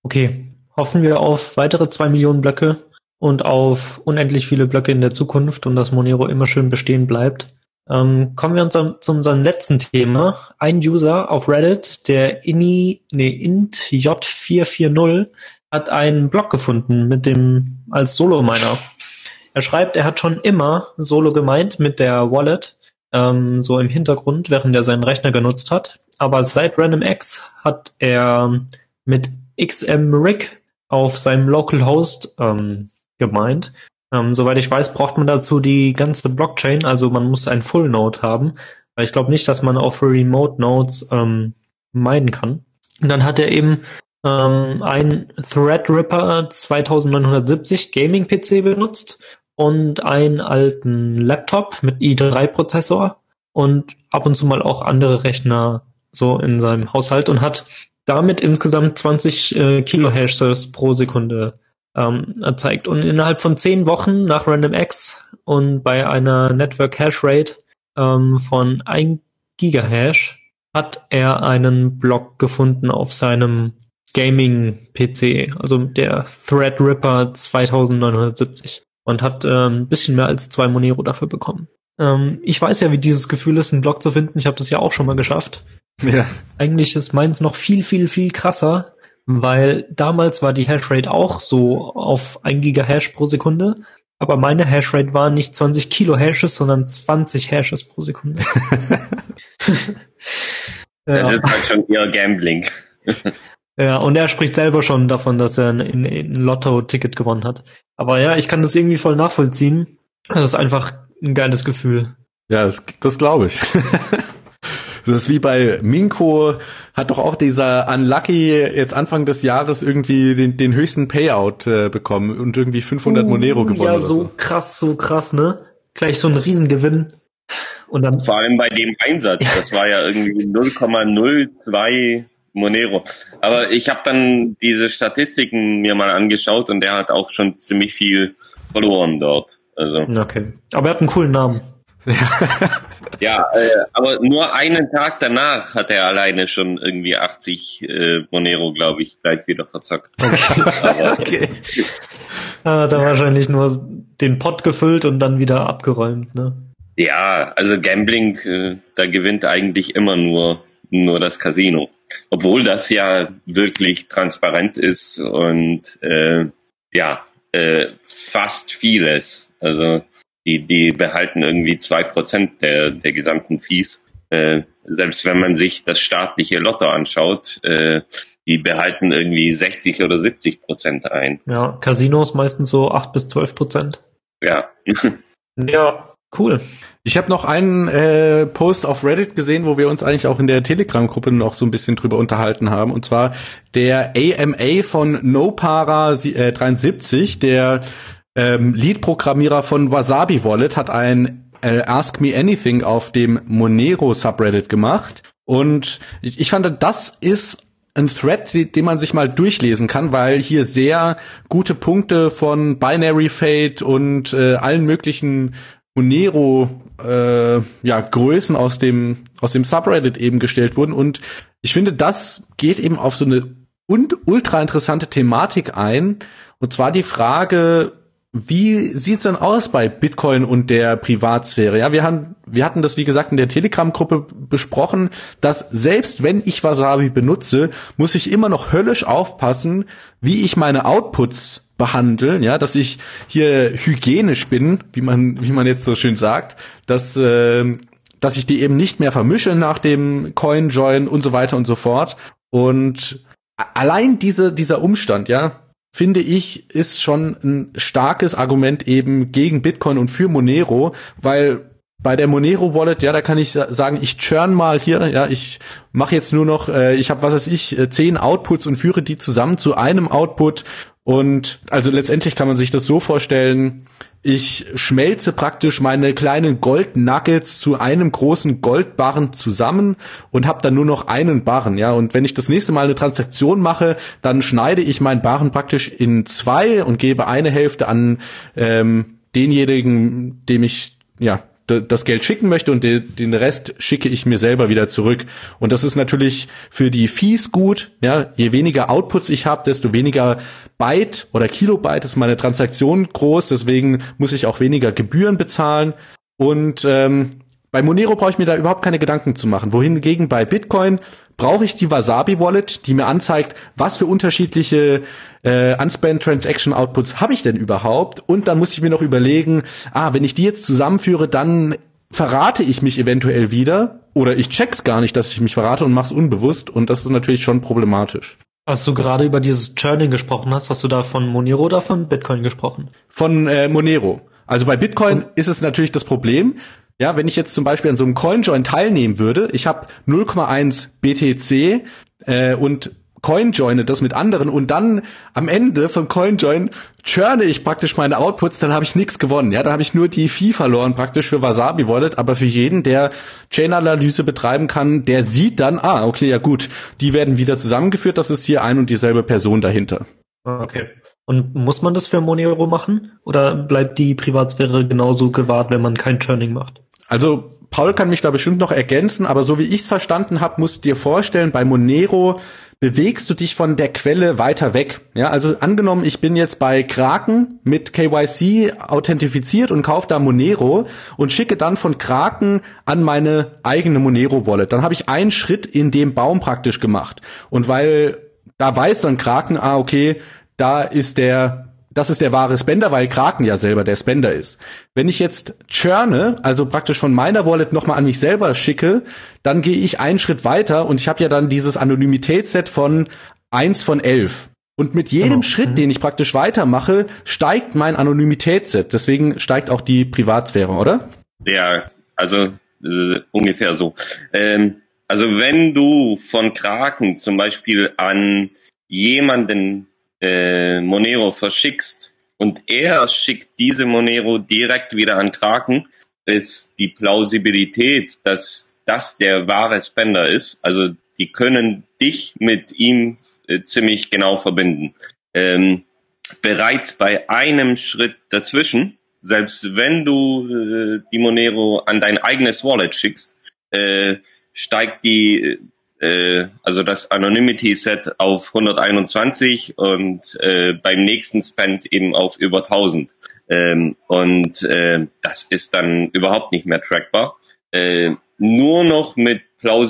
Okay, hoffen wir auf weitere zwei Millionen Blöcke und auf unendlich viele Blöcke in der Zukunft und dass Monero immer schön bestehen bleibt. Ähm, kommen wir uns zu unserem letzten Thema. Ein User auf Reddit, der Ini, nee, int J vier vier null, hat einen Block gefunden mit dem als Solo-Miner. Er schreibt, er hat schon immer Solo gemeint mit der Wallet, ähm, so im Hintergrund, während er seinen Rechner genutzt hat. Aber seit RandomX hat er mit X M Rig auf seinem Localhost ähm, gemeint. Ähm, soweit ich weiß, braucht man dazu die ganze Blockchain, also man muss ein Full Node haben, weil ich glaube nicht, dass man auf Remote Nodes ähm, minen kann. Und dann hat er eben ähm, ein Threadripper zweitausendneunhundertsiebzig Gaming-P C benutzt und einen alten Laptop mit i drei Prozessor und ab und zu mal auch andere Rechner so in seinem Haushalt und hat damit insgesamt zwanzig äh, Kilohashes pro Sekunde ähm, erzeigt. Und innerhalb von zehn Wochen nach RandomX und bei einer Network Hash Rate ähm, von ein Gigahash hat er einen Block gefunden auf seinem Gaming-P C, also der Threadripper zweitausendneunhundertsiebzig, und hat ähm, ein bisschen mehr als zwei Monero dafür bekommen. Ähm, ich weiß ja, wie dieses Gefühl ist, einen Block zu finden. Ich habe das ja auch schon mal geschafft. Ja. Eigentlich ist meins noch viel, viel, viel krasser, weil damals war die Hashrate auch so auf ein Gigahash pro Sekunde, aber meine Hashrate war nicht zwanzig Kilohashes, sondern zwanzig Hashes pro Sekunde. Das ja. ist halt schon eher Gambling. Ja, und er spricht selber schon davon, dass er ein, ein, ein Lotto-Ticket gewonnen hat. Aber ja, ich kann das irgendwie voll nachvollziehen. Das ist einfach ein geiles Gefühl. Ja, das, das glaube ich. Das ist wie bei Minko, hat doch auch dieser Unlucky jetzt Anfang des Jahres irgendwie den, den höchsten Payout äh, bekommen und irgendwie fünfhundert uh, Monero gewonnen. Ja, so, so krass, so krass, ne? Gleich so ein Riesengewinn. Und dann vor allem bei dem Einsatz, das war ja irgendwie null Komma null zwei Monero. Aber ich habe dann diese Statistiken mir mal angeschaut und der hat auch schon ziemlich viel verloren dort. Also. Okay. Aber er hat einen coolen Namen. Ja, äh, aber nur einen Tag danach hat er alleine schon irgendwie achtzig äh, Monero, glaube ich, gleich wieder verzockt. Okay. Aber, okay. Er hat er wahrscheinlich nur den Pot gefüllt und dann wieder abgeräumt, ne? Ja, also Gambling, äh, da gewinnt eigentlich immer nur nur das Casino. Obwohl das ja wirklich transparent ist und äh, ja, äh, fast vieles. Also Die, die behalten irgendwie zwei Prozent der, der gesamten Fees. Äh, selbst wenn man sich das staatliche Lotto anschaut, äh, die behalten irgendwie sechzig oder siebzig Prozent ein. Ja, Casinos meistens so acht bis zwölf Prozent. Ja. Ja, cool. Ich habe noch einen äh, Post auf Reddit gesehen, wo wir uns eigentlich auch in der Telegram-Gruppe noch so ein bisschen drüber unterhalten haben. Und zwar der A M A von NoPara dreiundsiebzig, der Ähm, Lead-Programmierer von Wasabi Wallet, hat ein äh, Ask Me Anything auf dem Monero Subreddit gemacht. Und ich, ich fand, das ist ein Thread, den, den man sich mal durchlesen kann, weil hier sehr gute Punkte von Binary Fate und äh, allen möglichen Monero äh, ja, Größen aus dem aus dem Subreddit eben gestellt wurden. Und ich finde, das geht eben auf so eine und ultra interessante Thematik ein. Und zwar die Frage, wie sieht's denn aus bei Bitcoin und der Privatsphäre? Ja, wir haben, wir hatten das, wie gesagt, in der Telegram-Gruppe besprochen, dass selbst wenn ich Wasabi benutze, muss ich immer noch höllisch aufpassen, wie ich meine Outputs behandle, ja, dass ich hier hygienisch bin, wie man, wie man jetzt so schön sagt, dass, äh, dass ich die eben nicht mehr vermische nach dem Coin-Join und so weiter und so fort. Und allein diese, dieser Umstand, ja, finde ich, ist schon ein starkes Argument eben gegen Bitcoin und für Monero, weil bei der Monero Wallet, ja, da kann ich sagen, ich churn mal hier, ja, ich mache jetzt nur noch, äh, ich habe, was weiß ich, zehn Outputs und führe die zusammen zu einem Output. Und also letztendlich kann man sich das so vorstellen, ich schmelze praktisch meine kleinen Gold-Nuggets zu einem großen Goldbarren zusammen und habe dann nur noch einen Barren, ja. Und wenn ich das nächste Mal eine Transaktion mache, dann schneide ich meinen Barren praktisch in zwei und gebe eine Hälfte an ähm, denjenigen, dem ich ja d- das Geld schicken möchte und de- den Rest schicke ich mir selber wieder zurück. Und das ist natürlich für die Fees gut. Ja, je weniger Outputs ich habe, desto weniger Byte oder Kilobyte ist meine Transaktion groß. Deswegen muss ich auch weniger Gebühren bezahlen. Und ähm, bei Monero brauche ich mir da überhaupt keine Gedanken zu machen. Wohingegen bei Bitcoin brauche ich die Wasabi Wallet, die mir anzeigt, was für unterschiedliche äh, Unspent Transaction Outputs habe ich denn überhaupt? Und dann muss ich mir noch überlegen, ah, wenn ich die jetzt zusammenführe, dann verrate ich mich eventuell wieder oder ich check's gar nicht, dass ich mich verrate und mach's unbewusst und das ist natürlich schon problematisch. Als du gerade über dieses Churning gesprochen hast, hast du da von Monero oder von Bitcoin gesprochen? Von äh, Monero. Also bei Bitcoin und ist es natürlich das Problem, ja, wenn ich jetzt zum Beispiel an so einem CoinJoin teilnehmen würde, ich habe null Komma eins B T C äh, und CoinJoine das mit anderen und dann am Ende von CoinJoin churne ich praktisch meine Outputs, dann habe ich nichts gewonnen. Ja, da habe ich nur die Fee verloren praktisch für Wasabi Wallet, aber für jeden, der Chain-Analyse betreiben kann, der sieht dann, ah, okay, ja gut, die werden wieder zusammengeführt, das ist hier ein und dieselbe Person dahinter. Okay. Und muss man das für Monero machen? Oder bleibt die Privatsphäre genauso gewahrt, wenn man kein Churning macht? Also Paul kann mich da bestimmt noch ergänzen, aber so wie ich es verstanden habe, musst du dir vorstellen, bei Monero bewegst du dich von der Quelle weiter weg. Ja, also angenommen, ich bin jetzt bei Kraken mit K Y C authentifiziert und kaufe da Monero und schicke dann von Kraken an meine eigene Monero-Wallet. Dann habe ich einen Schritt in dem Baum praktisch gemacht. Und weil da weiß dann Kraken, ah, okay, da ist der Das ist der wahre Spender, weil Kraken ja selber der Spender ist. Wenn ich jetzt churne, also praktisch von meiner Wallet nochmal an mich selber schicke, dann gehe ich einen Schritt weiter und ich habe ja dann dieses Anonymitätsset von eins von elf. Und mit jedem genau. Schritt, den ich praktisch weitermache, steigt mein Anonymitätsset. Deswegen steigt auch die Privatsphäre, oder? Ja, also äh, ungefähr so. Ähm, also wenn du von Kraken zum Beispiel an jemanden Äh, Monero verschickst und er schickt diese Monero direkt wieder an Kraken, ist die Plausibilität, dass das der wahre Spender ist. Also die können dich mit ihm äh, ziemlich genau verbinden. Ähm, bereits bei einem Schritt dazwischen, selbst wenn du äh, die Monero an dein eigenes Wallet schickst, äh, steigt die Äh, also das Anonymity-Set auf hunderteinundzwanzig und äh, beim nächsten Spend eben auf über tausend. Ähm, und äh, das ist dann überhaupt nicht mehr trackbar. Äh, nur noch mit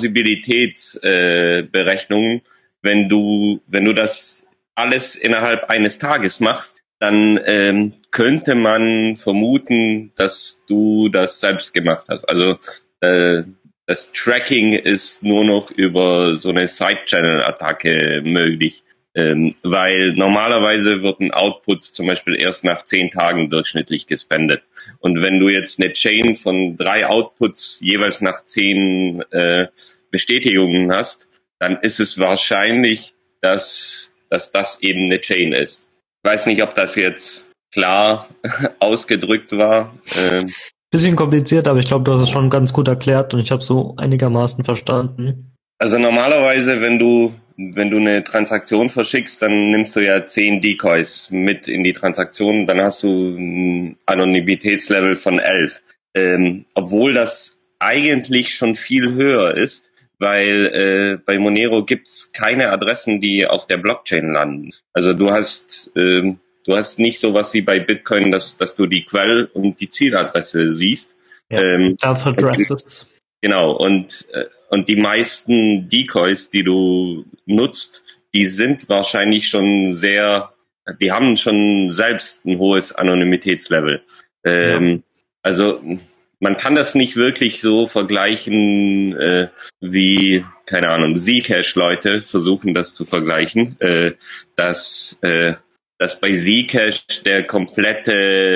Plausibilitätsberechnungen, äh, wenn du wenn du das alles innerhalb eines Tages machst, dann ähm, könnte man vermuten, dass du das selbst gemacht hast. Also äh, das Tracking ist nur noch über so eine Side-Channel-Attacke möglich, ähm, weil normalerweise wird ein Output zum Beispiel erst nach zehn Tagen durchschnittlich gespendet. Und wenn du jetzt eine Chain von drei Outputs jeweils nach zehn äh, Bestätigungen hast, dann ist es wahrscheinlich, dass, dass das eben eine Chain ist. Ich weiß nicht, ob das jetzt klar ausgedrückt war. Ähm, Bisschen kompliziert, aber ich glaube, du hast es schon ganz gut erklärt und ich habe so einigermaßen verstanden. Also normalerweise, wenn du wenn du eine Transaktion verschickst, dann nimmst du ja zehn Decoys mit in die Transaktion, dann hast du ein Anonymitätslevel von elf. Ähm, obwohl das eigentlich schon viel höher ist, weil äh, bei Monero gibt's keine Adressen, die auf der Blockchain landen. Also du hast ähm, Du hast nicht sowas wie bei Bitcoin, dass, dass du die Quell- und die Zieladresse siehst. Ja, ähm, Self-Addresses. Genau, und, und die meisten Decoys, die du nutzt, die sind wahrscheinlich schon sehr, die haben schon selbst ein hohes Anonymitätslevel. Ähm, ja. Also man kann das nicht wirklich so vergleichen, äh, wie, keine Ahnung, Zcash-Leute versuchen das zu vergleichen, äh, dass äh, dass bei Zcash der komplette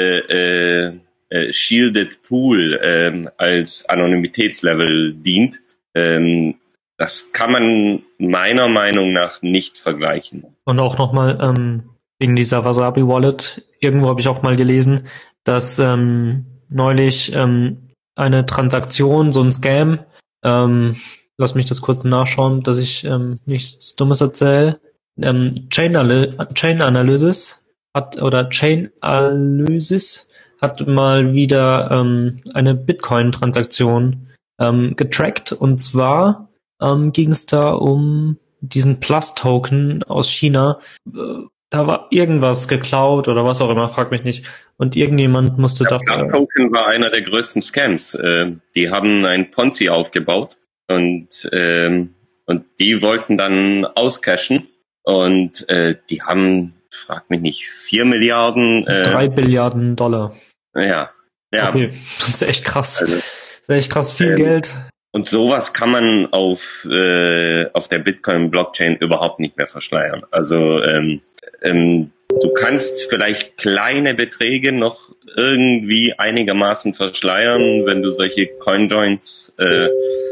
äh, äh, Shielded Pool ähm, als Anonymitätslevel dient. Ähm, das kann man meiner Meinung nach nicht vergleichen. Und auch nochmal ähm, wegen dieser Wasabi Wallet, irgendwo habe ich auch mal gelesen, dass ähm, neulich ähm, eine Transaktion, so ein Scam, ähm, lass mich das kurz nachschauen, dass ich ähm, nichts Dummes erzähle, Ähm, Chain, Chain Analysis hat oder Chain Analysis hat mal wieder ähm, eine Bitcoin-Transaktion ähm, getrackt. Und zwar ähm, ging es da um diesen Plus-Token aus China. Äh, da war irgendwas geklaut oder was auch immer, frag mich nicht. Und irgendjemand musste Der dafür... Plus-Token war einer der größten Scams. Äh, die haben ein Ponzi aufgebaut und, ähm, und die wollten dann auscashen und äh, die haben, frag mich nicht, vier Milliarden... Äh, drei Billiarden Dollar. Ja, ja. Okay, das ist echt krass. Also, das ist echt krass viel ähm, Geld. Und sowas kann man auf äh, auf der Bitcoin-Blockchain überhaupt nicht mehr verschleiern. Also ähm, ähm, du kannst vielleicht kleine Beträge noch irgendwie einigermaßen verschleiern, wenn du solche Coinjoins äh,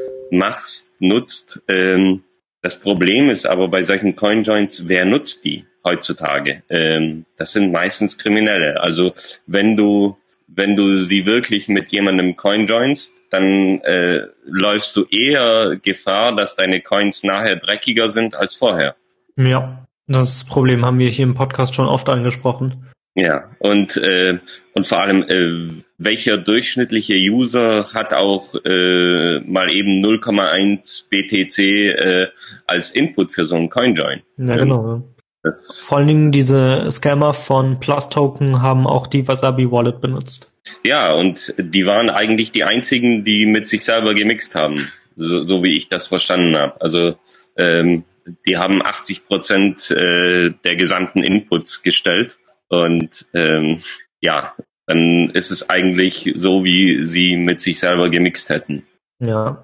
machst, nutzt. Ähm, das Problem ist aber bei solchen Coinjoins, wer nutzt die heutzutage? Ähm, das sind meistens Kriminelle. Also wenn du wenn du sie wirklich mit jemandem coinjoinst, dann äh, läufst du eher Gefahr, dass deine Coins nachher dreckiger sind als vorher. Ja, das Problem haben wir hier im Podcast schon oft angesprochen. Ja, und äh, und vor allem, äh, welcher durchschnittliche User hat auch äh, mal eben null Komma eins B T C äh, als Input für so einen Coinjoin? Ja, genau. Das Vor allen Dingen diese Scammer von Plus-Token haben auch die Wasabi-Wallet benutzt. Ja, und die waren eigentlich die einzigen, die mit sich selber gemixt haben, so, so wie ich das verstanden habe. Also ähm, die haben achtzig Prozent äh, der gesamten Inputs gestellt und ähm, ja, dann ist es eigentlich so, wie sie mit sich selber gemixt hätten. Ja.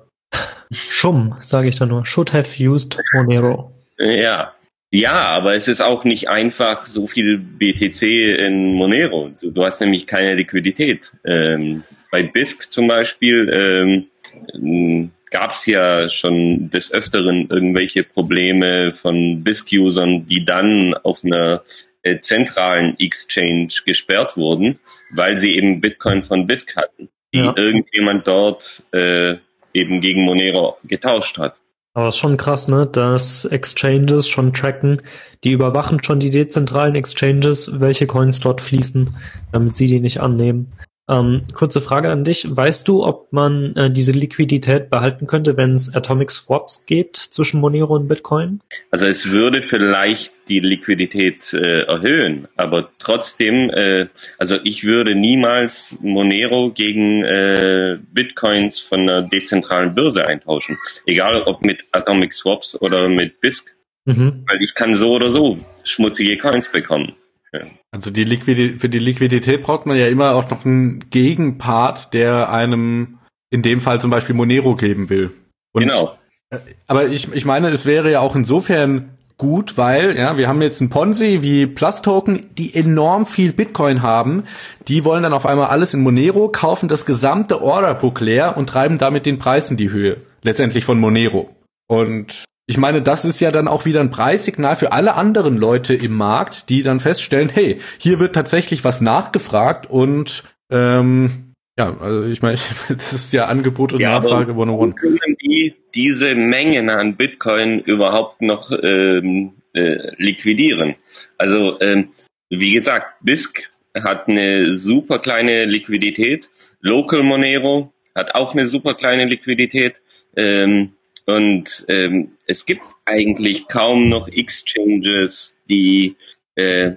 Schumm, sage ich da nur. Should have used Monero. Ja. Ja, aber es ist auch nicht einfach so viel B T C in Monero. Du, du hast nämlich keine Liquidität. Ähm, bei Bisq zum Beispiel ähm, gab es ja schon des Öfteren irgendwelche Probleme von Bisq-Usern, die dann auf einer äh, zentralen Exchange gesperrt wurden, weil sie eben Bitcoin von Bisq hatten, die Ja. irgendjemand dort äh, eben gegen Monero getauscht hat. Aber es ist schon krass, ne, dass Exchanges schon tracken, die überwachen schon die dezentralen Exchanges, welche Coins dort fließen, damit sie die nicht annehmen. Ähm, kurze Frage an dich. Weißt du, ob man äh, diese Liquidität behalten könnte, wenn es Atomic Swaps gibt zwischen Monero und Bitcoin? Also es würde vielleicht die Liquidität äh, erhöhen, aber trotzdem, äh, also ich würde niemals Monero gegen äh, Bitcoins von einer dezentralen Börse eintauschen, egal ob mit Atomic Swaps oder mit Bisq, Mhm. weil ich kann so oder so schmutzige Coins bekommen. Ja. Also die Liquidität, für die Liquidität braucht man ja immer auch noch einen Gegenpart, der einem in dem Fall zum Beispiel Monero geben will. Und, Genau. aber ich, ich meine, es wäre ja auch insofern gut, weil ja, wir haben jetzt ein Ponzi wie Plus-Token, die enorm viel Bitcoin haben. Die wollen dann auf einmal alles in Monero, kaufen das gesamte Orderbook leer und treiben damit den Preis in die Höhe, letztendlich von Monero. Und ich meine, das ist ja dann auch wieder ein Preissignal für alle anderen Leute im Markt, die dann feststellen, hey, hier wird tatsächlich was nachgefragt und ähm, ja, also ich meine, das ist ja Angebot und Ja, Nachfrage aber hundertundeins. können die diese Mengen an Bitcoin überhaupt noch ähm, äh, liquidieren? Also ähm, wie gesagt, Bisq hat eine super kleine Liquidität, Local Monero hat auch eine super kleine Liquidität ähm, und ähm, es gibt eigentlich kaum noch Exchanges, die äh,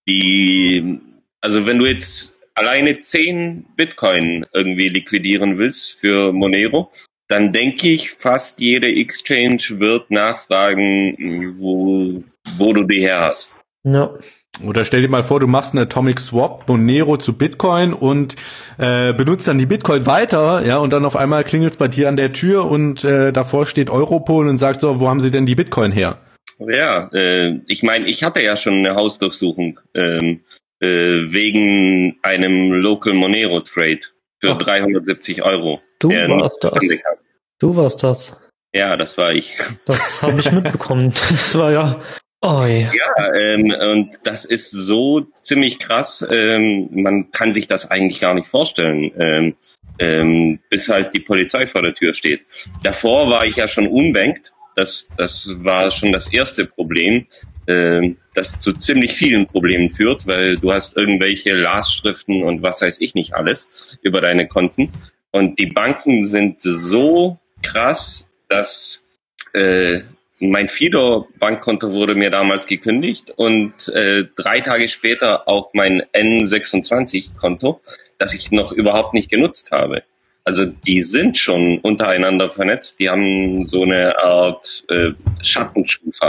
die also wenn du jetzt alleine zehn Bitcoin irgendwie liquidieren willst für Monero, dann denke ich, fast jede Exchange wird nachfragen, wo, wo du die her hast. Ja. Oder stell dir mal vor, du machst einen Atomic Swap, Monero zu Bitcoin und äh, benutzt dann die Bitcoin weiter, ja, und dann auf einmal klingelt's bei dir an der Tür und äh, davor steht Europol und sagt so, wo haben sie denn die Bitcoin her? Ja, äh, ich meine, ich hatte ja schon eine Hausdurchsuchung ähm, äh, wegen einem Local Monero Trade für Ach. dreihundertsiebzig Euro. Du der warst nicht das. zustande kam. Du warst das. Ja, das war ich. Das habe ich mitbekommen. Das war ja... Oi. Ja, ähm, und das ist so ziemlich krass. Ähm, man kann sich das eigentlich gar nicht vorstellen, ähm, ähm, bis halt die Polizei vor der Tür steht. Davor war ich ja schon unbankt. Das, das war schon das erste Problem. äh, das zu ziemlich vielen Problemen führt, weil du hast irgendwelche Lastschriften und was weiß ich nicht alles über deine Konten. Und die Banken sind so krass, dass äh, mein Fido-Bankkonto wurde mir damals gekündigt und äh, drei Tage später auch mein N sechsundzwanzig-Konto, das ich noch überhaupt nicht genutzt habe. Also die sind schon untereinander vernetzt. Die haben so eine Art äh, Schattenschufa.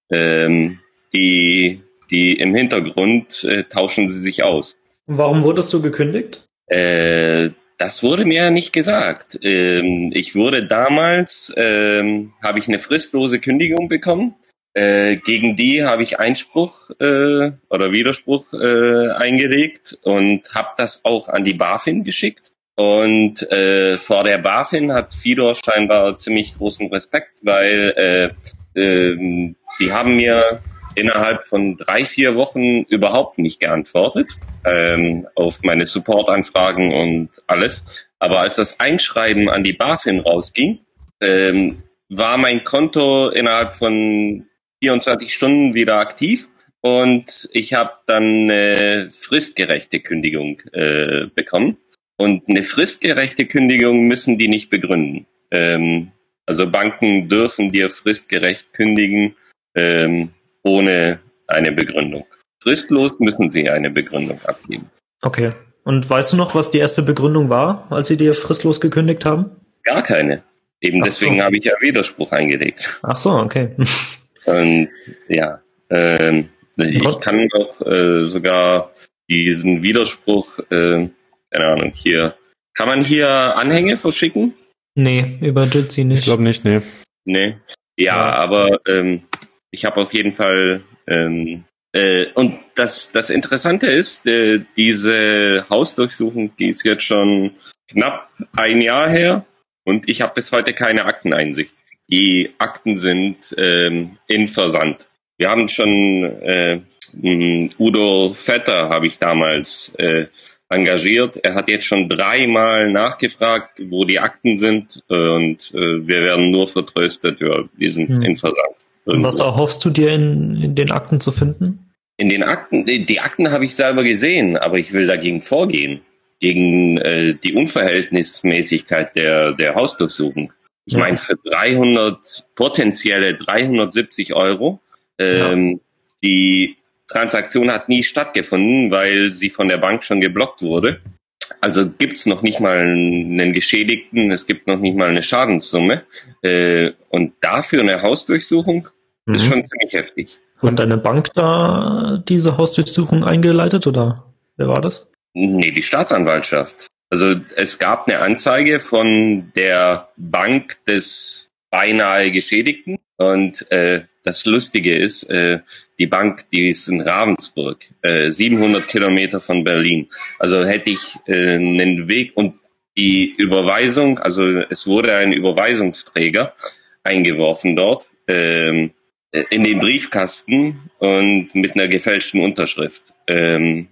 Ähm, die, die im Hintergrund äh, tauschen sie sich aus. Und warum wurdest du gekündigt? Äh, das wurde mir nicht gesagt. Ähm, ich wurde damals, ähm, habe ich eine fristlose Kündigung bekommen. Äh, gegen die habe ich Einspruch äh, oder Widerspruch äh, eingelegt und habe das auch an die BaFin geschickt. Und äh, vor der BaFin hat Fido scheinbar ziemlich großen Respekt, weil äh, äh, die haben mir innerhalb von drei, vier Wochen überhaupt nicht geantwortet ähm, auf meine Supportanfragen und alles. Aber als das Einschreiben an die BaFin rausging, ähm, war mein Konto innerhalb von vierundzwanzig Stunden wieder aktiv und ich habe dann eine fristgerechte Kündigung äh, bekommen. Und eine fristgerechte Kündigung müssen die nicht begründen. Ähm, also Banken dürfen dir fristgerecht kündigen, ähm, ohne eine Begründung. Fristlos müssen sie eine Begründung abgeben. Okay. Und weißt du noch, was die erste Begründung war, als sie dir fristlos gekündigt haben? Gar keine. Eben Ach deswegen so. habe ich ja Widerspruch eingelegt. Ach so, okay. Und ja, ähm, ich kann auch äh, sogar diesen Widerspruch, äh, keine Ahnung, hier. Kann man hier Anhänge verschicken? Nee, über Jitsi nicht. Ich glaube nicht, nee. Nee. Ja, Ja. aber ähm, ich habe auf jeden Fall ähm, äh, und das das Interessante ist, äh, diese Hausdurchsuchung, die ist jetzt schon knapp ein Jahr her und ich habe bis heute keine Akteneinsicht. Die Akten sind ähm, in Versand. Wir haben schon äh, m, Udo Vetter habe ich damals äh, engagiert. Er hat jetzt schon dreimal nachgefragt, wo die Akten sind und äh, wir werden nur vertröstet, ja, die sind Hm. in Versand. Und Irgendwo. was erhoffst du dir in, in den Akten zu finden? In den Akten, die, die Akten habe ich selber gesehen, aber ich will dagegen vorgehen, gegen äh, die Unverhältnismäßigkeit der der Hausdurchsuchung. Ich Ja. meine, für dreihundert, potenzielle dreihundertsiebzig Euro, ähm, die Transaktion hat nie stattgefunden, weil sie von der Bank schon geblockt wurde. Also gibt's noch nicht mal einen Geschädigten, es gibt noch nicht mal eine Schadenssumme. Äh, und dafür eine Hausdurchsuchung Mhm. ist schon ziemlich heftig. Hat deine Bank da diese Hausdurchsuchung eingeleitet oder wer war das? Nee, die Staatsanwaltschaft. Also es gab eine Anzeige von der Bank des beinahe Geschädigten. Und äh, das Lustige ist, äh, die Bank, die ist in Ravensburg, äh, siebenhundert Kilometer von Berlin. Also hätte ich äh, einen Weg und die Überweisung, also es wurde ein Überweisungsträger eingeworfen dort ähm, in den Briefkasten und mit einer gefälschten Unterschrift. Ähm,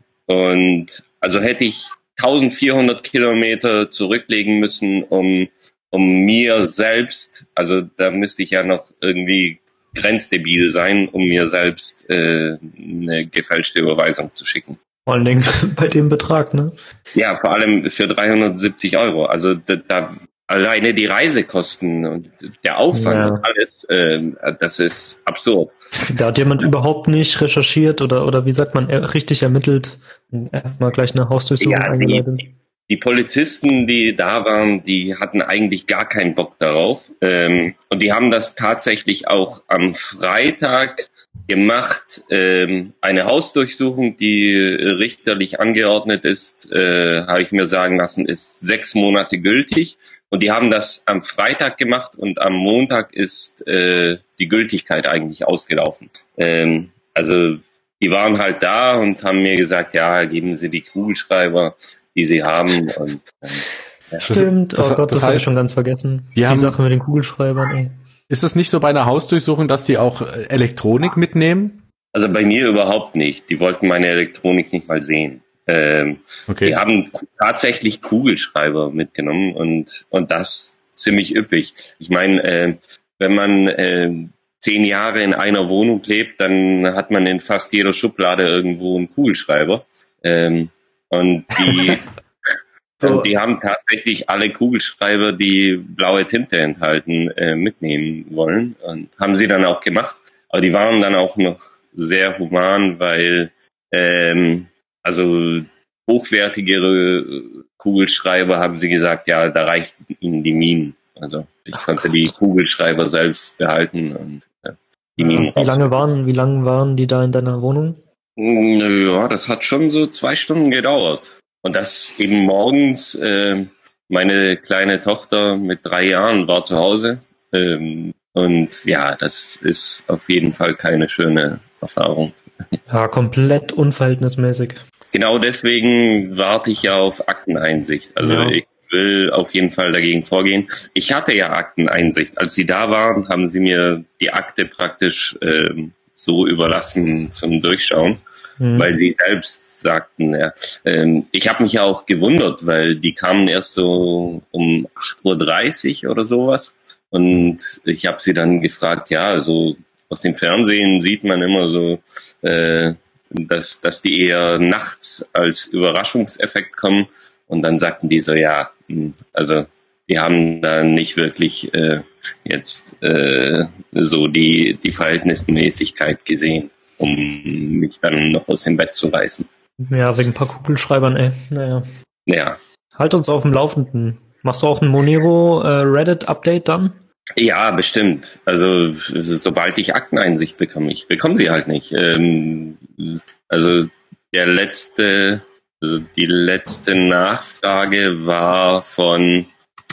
und also hätte ich eintausendvierhundert Kilometer zurücklegen müssen, um um mir selbst, also da müsste ich ja noch irgendwie grenzdebil sein, um mir selbst äh, eine gefälschte Überweisung zu schicken. Vor allen Dingen bei dem Betrag, ne? Ja, vor allem für dreihundertsiebzig Euro. Also da, da alleine die Reisekosten und der Aufwand Ja. und alles, äh, das ist absurd. Da hat jemand überhaupt nicht recherchiert oder, oder wie sagt man, er- richtig ermittelt und erstmal gleich eine Hausdurchsuchung Ja, die, eingeleitet. die, die Polizisten, die da waren, die hatten eigentlich gar keinen Bock darauf. Ähm, und die haben das tatsächlich auch am Freitag gemacht. Ähm, eine Hausdurchsuchung, die richterlich angeordnet ist, äh, habe ich mir sagen lassen, ist sechs Monate gültig. Und die haben das am Freitag gemacht und am Montag ist äh, die Gültigkeit eigentlich ausgelaufen. Ähm, also die waren halt da und haben mir gesagt, ja, geben Sie die Kugelschreiber, die Sie haben. Und ähm, ja. Stimmt, das- oh Gott, das das, habe ich heißt, schon ganz vergessen. die Die, haben- Sache mit den Kugelschreibern, ey. Ist es nicht so bei einer Hausdurchsuchung, dass die auch äh, Elektronik mitnehmen? Also bei mir überhaupt nicht. Die wollten meine Elektronik nicht mal sehen. Ähm, Okay. Die haben ku- tatsächlich Kugelschreiber mitgenommen und und das ziemlich üppig. Ich meine, äh, wenn man äh, zehn Jahre in einer Wohnung lebt, dann hat man in fast jeder Schublade irgendwo einen Kugelschreiber. Ähm, und die, so. und die haben tatsächlich alle Kugelschreiber, die blaue Tinte enthalten, äh, mitnehmen wollen. Und haben sie dann auch gemacht. Aber die waren dann auch noch sehr human, weil ähm, also hochwertigere Kugelschreiber haben sie gesagt, ja, da reichten ihnen die Minen. Also ich Ach konnte Gott. die Kugelschreiber selbst behalten und äh, die Minen. Wie lange waren, wie lange waren die da in deiner Wohnung? Ja, das hat schon so zwei Stunden gedauert. Und das eben morgens, äh, meine kleine Tochter mit drei Jahren war zu Hause. Ähm, und ja, das ist auf jeden Fall keine schöne Erfahrung. Ja, komplett unverhältnismäßig. Genau deswegen warte ich ja auf Akteneinsicht. Also ja. ich will auf jeden Fall dagegen vorgehen. Ich hatte ja Akteneinsicht. Als sie da waren, haben sie mir die Akte praktisch ähm, so überlassen zum Durchschauen, mhm. weil sie selbst sagten, ja, ähm, ich habe mich ja auch gewundert, weil die kamen erst so um acht Uhr dreißig oder sowas und ich habe sie dann gefragt, ja, also aus dem Fernsehen sieht man immer so, äh, dass, dass die eher nachts als Überraschungseffekt kommen. Und dann sagten die so, ja, also die haben da nicht wirklich äh, jetzt äh, so die, die Verhältnismäßigkeit gesehen, um mich dann noch aus dem Bett zu reißen. Ja, wegen ein paar Kugelschreibern, ey. Naja. Ja. Halt uns auf dem Laufenden. Machst du auch ein Monero äh, Reddit-Update dann? Ja, bestimmt. Also sobald ich Akteneinsicht bekomme, ich bekomme sie halt nicht. Ähm, also der letzte, also die letzte Nachfrage war von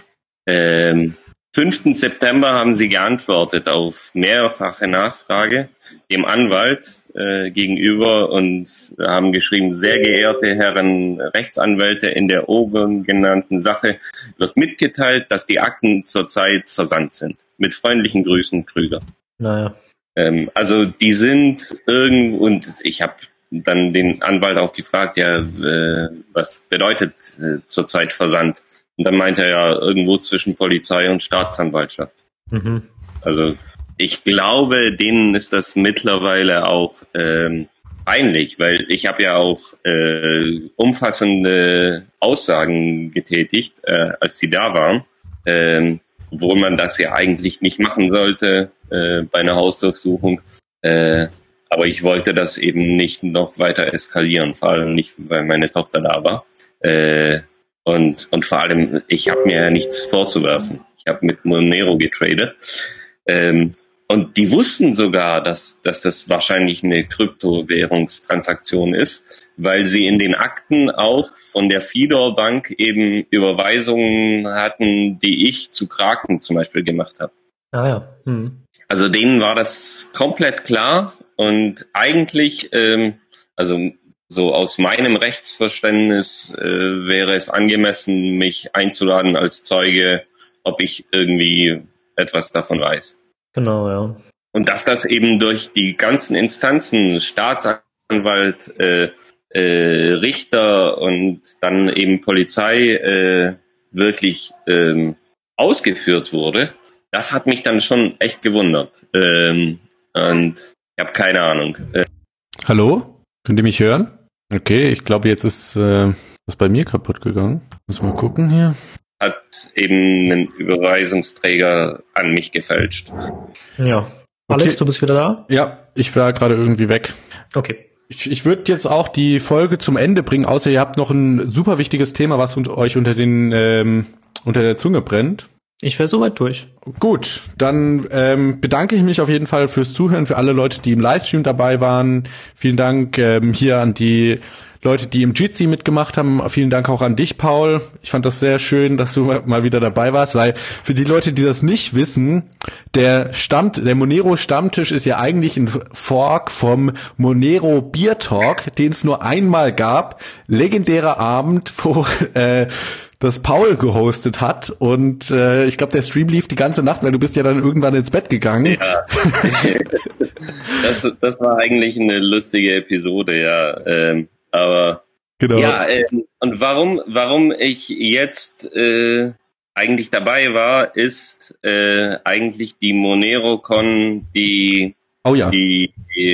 ähm, fünften September haben sie geantwortet auf mehrfache Nachfrage dem Anwalt äh, gegenüber und haben geschrieben, sehr geehrte Herren Rechtsanwälte, in der oben genannten Sache wird mitgeteilt, dass die Akten zurzeit versandt sind. Mit freundlichen Grüßen, Krüger. Naja. Ähm, also die sind irgendwo, und ich habe dann den Anwalt auch gefragt, ja, äh, was bedeutet äh, zurzeit Versand? Und dann meinte er ja irgendwo zwischen Polizei und Staatsanwaltschaft. Mhm. Also ich glaube, denen ist das mittlerweile auch ähm, peinlich, weil ich habe ja auch äh, umfassende Aussagen getätigt, äh, als sie da waren, äh, obwohl man das ja eigentlich nicht machen sollte äh, bei einer Hausdurchsuchung. Äh, aber ich wollte das eben nicht noch weiter eskalieren, vor allem nicht, weil meine Tochter da war. Äh, Und, und vor allem, ich habe mir ja nichts vorzuwerfen. Ich habe mit Monero getradet. Ähm, und die wussten sogar, dass, dass das wahrscheinlich eine Kryptowährungstransaktion ist, weil sie in den Akten auch von der Fidor Bank eben Überweisungen hatten, die ich zu Kraken zum Beispiel gemacht habe. Ah ja. Hm. Also denen war das komplett klar. Und eigentlich, ähm, also so aus meinem Rechtsverständnis äh, wäre es angemessen, mich einzuladen als Zeuge, ob ich irgendwie etwas davon weiß. Genau, ja. Und dass das eben durch die ganzen Instanzen, Staatsanwalt, äh, äh, Richter und dann eben Polizei äh, wirklich äh, ausgeführt wurde, das hat mich dann schon echt gewundert. Ähm, und ich habe keine Ahnung. Äh, Hallo? Könnt ihr mich hören? Okay, ich glaube, jetzt ist äh, das bei mir kaputt gegangen. Muss mal gucken hier. Hat eben einen Überweisungsträger an mich gefälscht. Ja. Alex, okay. Du bist wieder da? Ja, ich war gerade irgendwie weg. Okay. Ich, ich würde jetzt auch die Folge zum Ende bringen, außer ihr habt noch ein super wichtiges Thema, was euch unter den ähm, unter der Zunge brennt. Ich wäre soweit durch. Gut, dann ähm, bedanke ich mich auf jeden Fall fürs Zuhören, für alle Leute, die im Livestream dabei waren. Vielen Dank ähm, hier an die Leute, die im Jitsi mitgemacht haben. Vielen Dank auch an dich, Paul. Ich fand das sehr schön, dass du mal wieder dabei warst, weil für die Leute, die das nicht wissen, der Stammt, der Monero Stammtisch ist ja eigentlich ein Fork vom Monero Beer Talk, den es nur einmal gab. Legendärer Abend, wo äh, das Paul gehostet hat und äh, ich glaube, der Stream lief die ganze Nacht, weil du bist ja dann irgendwann ins Bett gegangen. Ja, das, das war eigentlich eine lustige Episode, ja. Ähm, aber genau. Ja, ähm, und warum, warum ich jetzt äh, eigentlich dabei war, ist äh, eigentlich die MoneroCon, die, oh ja. die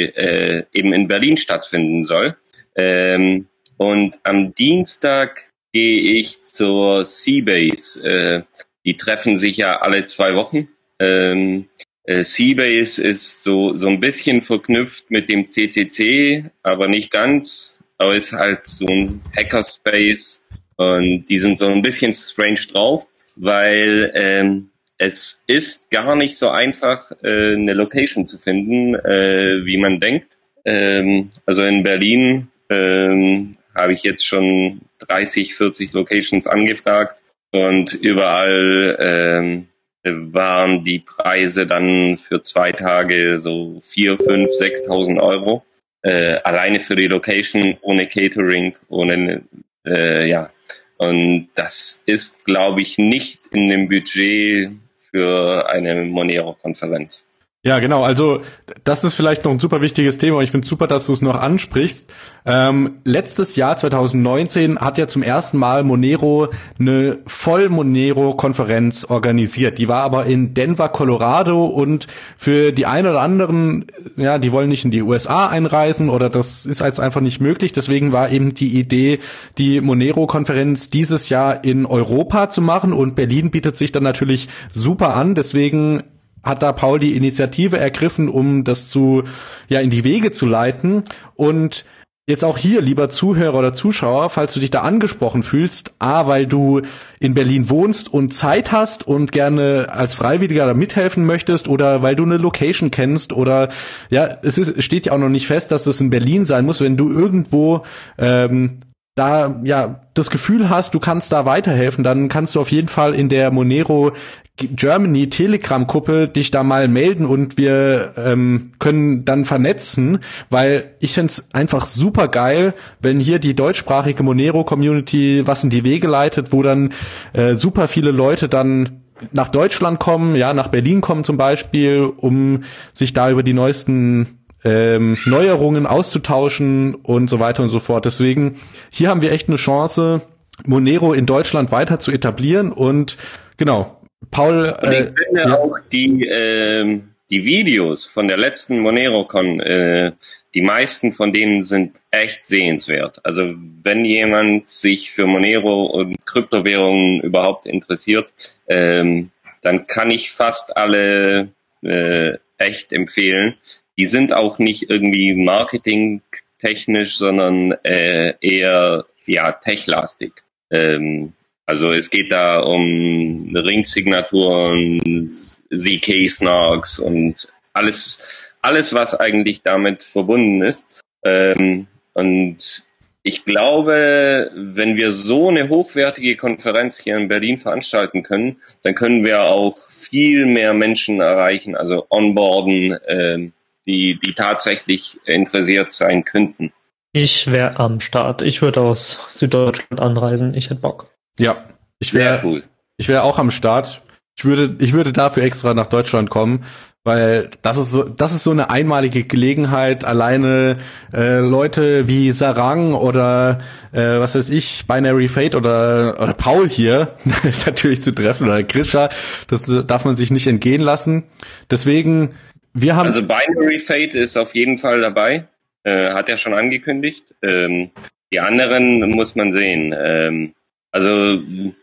äh, eben in Berlin stattfinden soll. Ähm, und am Dienstag gehe ich zur Seabase. Äh, die treffen sich ja alle zwei Wochen. Ähm, äh, Seabase ist so so ein bisschen verknüpft mit dem C C C, aber nicht ganz. Aber ist halt so ein Hackerspace und die sind so ein bisschen strange drauf, weil ähm, es ist gar nicht so einfach, äh, eine Location zu finden, äh, wie man denkt. Ähm, also in Berlin ähm, habe ich jetzt schon dreißig, vierzig Locations angefragt und überall ähm, waren die Preise dann für zwei Tage so vier, fünf, sechstausend Euro. Äh, alleine für die Location, ohne Catering, ohne, äh, ja. Und das ist, glaube ich, nicht in dem Budget für eine Monero-Konferenz. Ja, genau. Also das ist vielleicht noch ein super wichtiges Thema. Ich finde es super, dass du es noch ansprichst. Ähm, letztes Jahr, zwanzig neunzehn, hat ja zum ersten Mal Monero eine Voll-Monero-Konferenz organisiert. Die war aber in Denver, Colorado, und für die einen oder anderen, ja, die wollen nicht in die U S A einreisen oder das ist jetzt einfach nicht möglich. Deswegen war eben die Idee, die Monero-Konferenz dieses Jahr in Europa zu machen, und Berlin bietet sich dann natürlich super an. Deswegen hat da Paul die Initiative ergriffen, um das zu, ja, in die Wege zu leiten. Und jetzt auch hier, lieber Zuhörer oder Zuschauer, falls du dich da angesprochen fühlst, A, weil du in Berlin wohnst und Zeit hast und gerne als Freiwilliger da mithelfen möchtest, oder weil du eine Location kennst, oder, ja, es ist, es steht ja auch noch nicht fest, dass es in Berlin sein muss, wenn du irgendwo, ähm, da, ja, das Gefühl hast, du kannst da weiterhelfen, dann kannst du auf jeden Fall in der Monero Germany Telegram-Gruppe dich da mal melden, und wir ähm, können dann vernetzen, weil ich find's einfach super geil, wenn hier die deutschsprachige Monero-Community was in die Wege leitet, wo dann äh, super viele Leute dann nach Deutschland kommen, ja, nach Berlin kommen zum Beispiel, um sich da über die neuesten ähm, Neuerungen auszutauschen und so weiter und so fort. Deswegen, hier haben wir echt eine Chance, Monero in Deutschland weiter zu etablieren. Und genau, Paul, und ich äh, finde ja. auch die äh, die Videos von der letzten MoneroCon, äh, die meisten von denen sind echt sehenswert. Also wenn jemand sich für Monero und Kryptowährungen überhaupt interessiert, ähm, dann kann ich fast alle äh, echt empfehlen. Die sind auch nicht irgendwie marketingtechnisch, sondern äh, eher ja techlastig. Ähm, also es geht da um Ringsignaturen, Z K-Snarks und alles, alles, was eigentlich damit verbunden ist. Ähm, und ich glaube, wenn wir so eine hochwertige Konferenz hier in Berlin veranstalten können, dann können wir auch viel mehr Menschen erreichen, also onboarden, ähm, die, die tatsächlich interessiert sein könnten. Ich wäre am Start. Ich würde aus Süddeutschland anreisen. Ich hätte Bock. Ja, ich wäre cool. Ich wäre auch am Start. Ich würde, ich würde dafür extra nach Deutschland kommen, weil das ist so, das ist so eine einmalige Gelegenheit, alleine äh, Leute wie Sarang oder äh, was weiß ich, Binary Fate oder oder Paul hier natürlich zu treffen, oder Grisha. Das darf man sich nicht entgehen lassen. Deswegen, wir haben also Binary Fate ist auf jeden Fall dabei, äh, hat er schon angekündigt. Ähm, die anderen muss man sehen. Ähm, also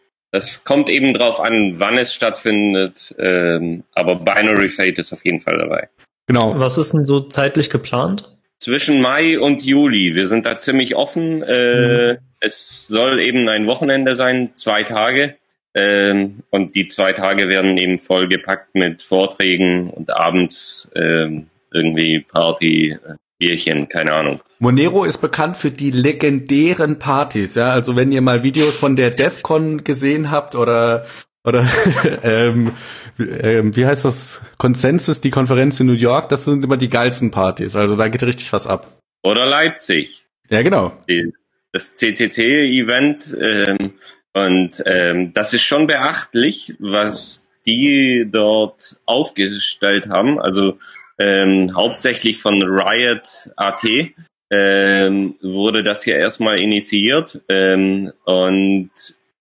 das kommt eben drauf an, wann es stattfindet, ähm, aber Binary Fate ist auf jeden Fall dabei. Genau. Was ist denn so zeitlich geplant? Zwischen Mai und Juli. Wir sind da ziemlich offen. Äh, mhm. Es soll eben ein Wochenende sein, zwei Tage. Ähm, und die zwei Tage werden eben vollgepackt mit Vorträgen und abends ähm, irgendwie Party, Bierchen, keine Ahnung. Monero ist bekannt für die legendären Partys, ja. Also wenn ihr mal Videos von der DEFCON gesehen habt oder oder ähm, ähm, wie heißt das, Consensus, die Konferenz in New York, das sind immer die geilsten Partys. Also da geht richtig was ab. Oder Leipzig. Ja, genau. Das C C C-Event. Ähm, und ähm, das ist schon beachtlich, was die dort aufgestellt haben. Also ähm, hauptsächlich von Riot Punkt A T ähm, wurde das ja erstmal initiiert. Ähm, und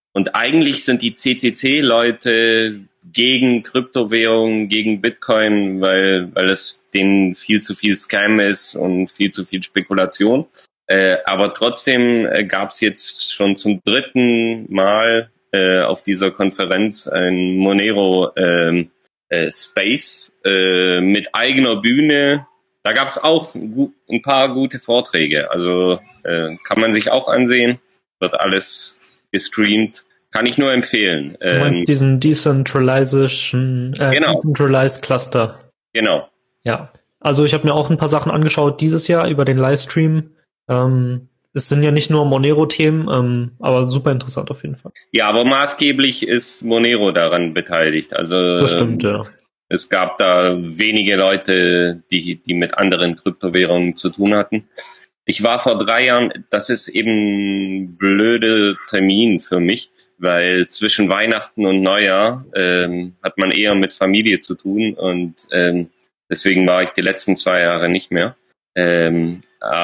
und eigentlich sind die C C C-Leute gegen Kryptowährungen, gegen Bitcoin, weil, weil es denen viel zu viel Scam ist und viel zu viel Spekulation. Äh, aber trotzdem äh, gab es jetzt schon zum dritten Mal äh, auf dieser Konferenz ein Monero äh, äh, Space äh, mit eigener Bühne. Da gab es auch ein, ein paar gute Vorträge. Also äh, kann man sich auch ansehen. Wird alles gestreamt. Kann ich nur empfehlen. Du meinst ähm, diesen Decentralization, äh, genau. Decentralized Cluster. Genau. Ja. Also ich habe mir auch ein paar Sachen angeschaut dieses Jahr über den Livestream. Ähm, es sind ja nicht nur Monero-Themen, ähm, aber super interessant auf jeden Fall. Ja, aber maßgeblich ist Monero daran beteiligt. Also Das stimmt, ähm, ja. es gab da wenige Leute, die, die mit anderen Kryptowährungen zu tun hatten. Ich war vor drei Jahren, das ist eben ein blöder Termin für mich, weil zwischen Weihnachten und Neujahr ähm, hat man eher mit Familie zu tun und ähm, deswegen war ich die letzten zwei Jahre nicht mehr. Ähm,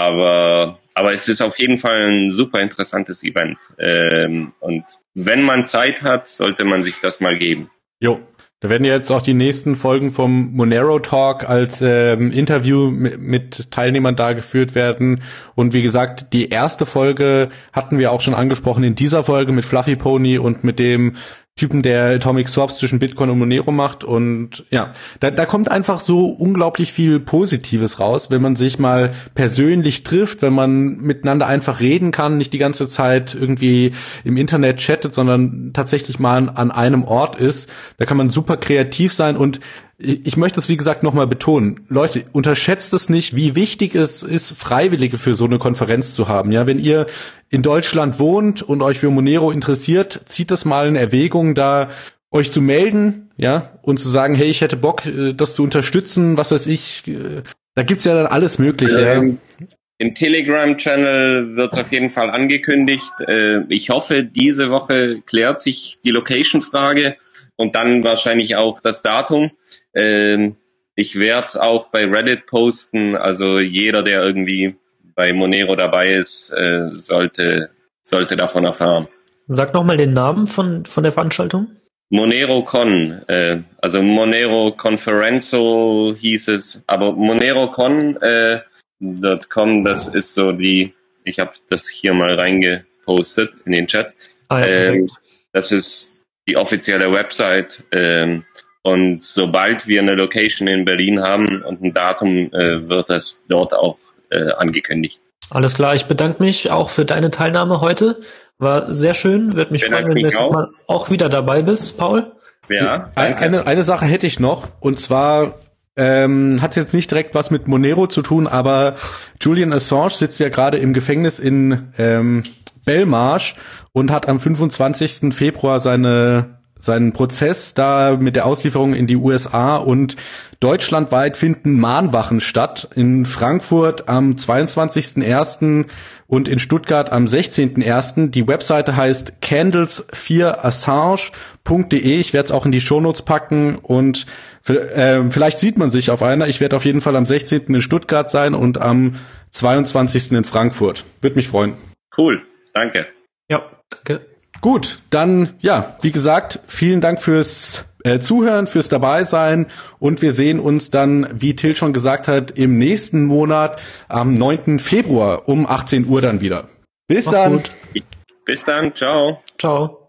aber aber es ist auf jeden Fall ein super interessantes Event. Ähm, und wenn man Zeit hat, sollte man sich das mal geben. Jo, da werden jetzt auch die nächsten Folgen vom Monero Talk als ähm, Interview mit, mit Teilnehmern da geführt werden. Und wie gesagt, die erste Folge hatten wir auch schon angesprochen in dieser Folge mit Fluffy Pony und mit dem Typen, der Atomic Swaps zwischen Bitcoin und Monero macht. Und ja, da, da kommt einfach so unglaublich viel Positives raus, wenn man sich mal persönlich trifft, wenn man miteinander einfach reden kann, nicht die ganze Zeit irgendwie im Internet chattet, sondern tatsächlich mal an einem Ort ist. Da kann man super kreativ sein und ich möchte es, wie gesagt, nochmal betonen. Leute, unterschätzt es nicht, wie wichtig es ist, Freiwillige für so eine Konferenz zu haben. Ja, wenn ihr in Deutschland wohnt und euch für Monero interessiert, zieht das mal in Erwägung, da euch zu melden, ja, und zu sagen, hey, ich hätte Bock, das zu unterstützen, was weiß ich. Da gibt's ja dann alles Mögliche. Ähm, ja. Im Telegram-Channel wird es auf jeden Fall angekündigt. Ich hoffe, diese Woche klärt sich die Location-Frage und dann wahrscheinlich auch das Datum. Ich werde es auch bei Reddit posten. Also jeder, der irgendwie bei Monero dabei ist, sollte sollte davon erfahren. Sag nochmal den Namen von von der Veranstaltung. MoneroCon, äh, also Monero Conferenzo hieß es, aber MoneroCon äh, .com, das ist so die, ich habe das hier mal reingepostet in den Chat. Ah, ja, ähm, das ist die offizielle Website ähm, und sobald wir eine Location in Berlin haben und ein Datum, äh, wird das dort auch äh, angekündigt. Alles klar, ich bedanke mich auch für deine Teilnahme heute. War sehr schön, würde mich freuen, wenn du nächstes Mal auch wieder dabei bist, Paul. Ja, danke. Eine, eine Sache hätte ich noch, und zwar ähm, hat jetzt nicht direkt was mit Monero zu tun, aber Julian Assange sitzt ja gerade im Gefängnis in ähm, Belmarsh und hat am fünfundzwanzigsten Februar seine seinen Prozess da mit der Auslieferung in die U S A, und deutschlandweit finden Mahnwachen statt. In Frankfurt am zweiundzwanzigsten ersten und in Stuttgart am sechzehnten ersten Die Webseite heißt candles vier assange punkt de. Ich werde es auch in die Shownotes packen und äh, vielleicht sieht man sich auf einer. Ich werde auf jeden Fall am sechzehnten in Stuttgart sein und am zweiundzwanzigsten in Frankfurt. Würde mich freuen. Cool, danke. Ja, danke. Gut, dann, ja, wie gesagt, vielen Dank fürs äh, Zuhören, fürs Dabeisein, und wir sehen uns dann, wie Till schon gesagt hat, im nächsten Monat am neunten Februar um achtzehn Uhr dann wieder. Bis Mach's dann. gut. Bis dann, ciao. Ciao.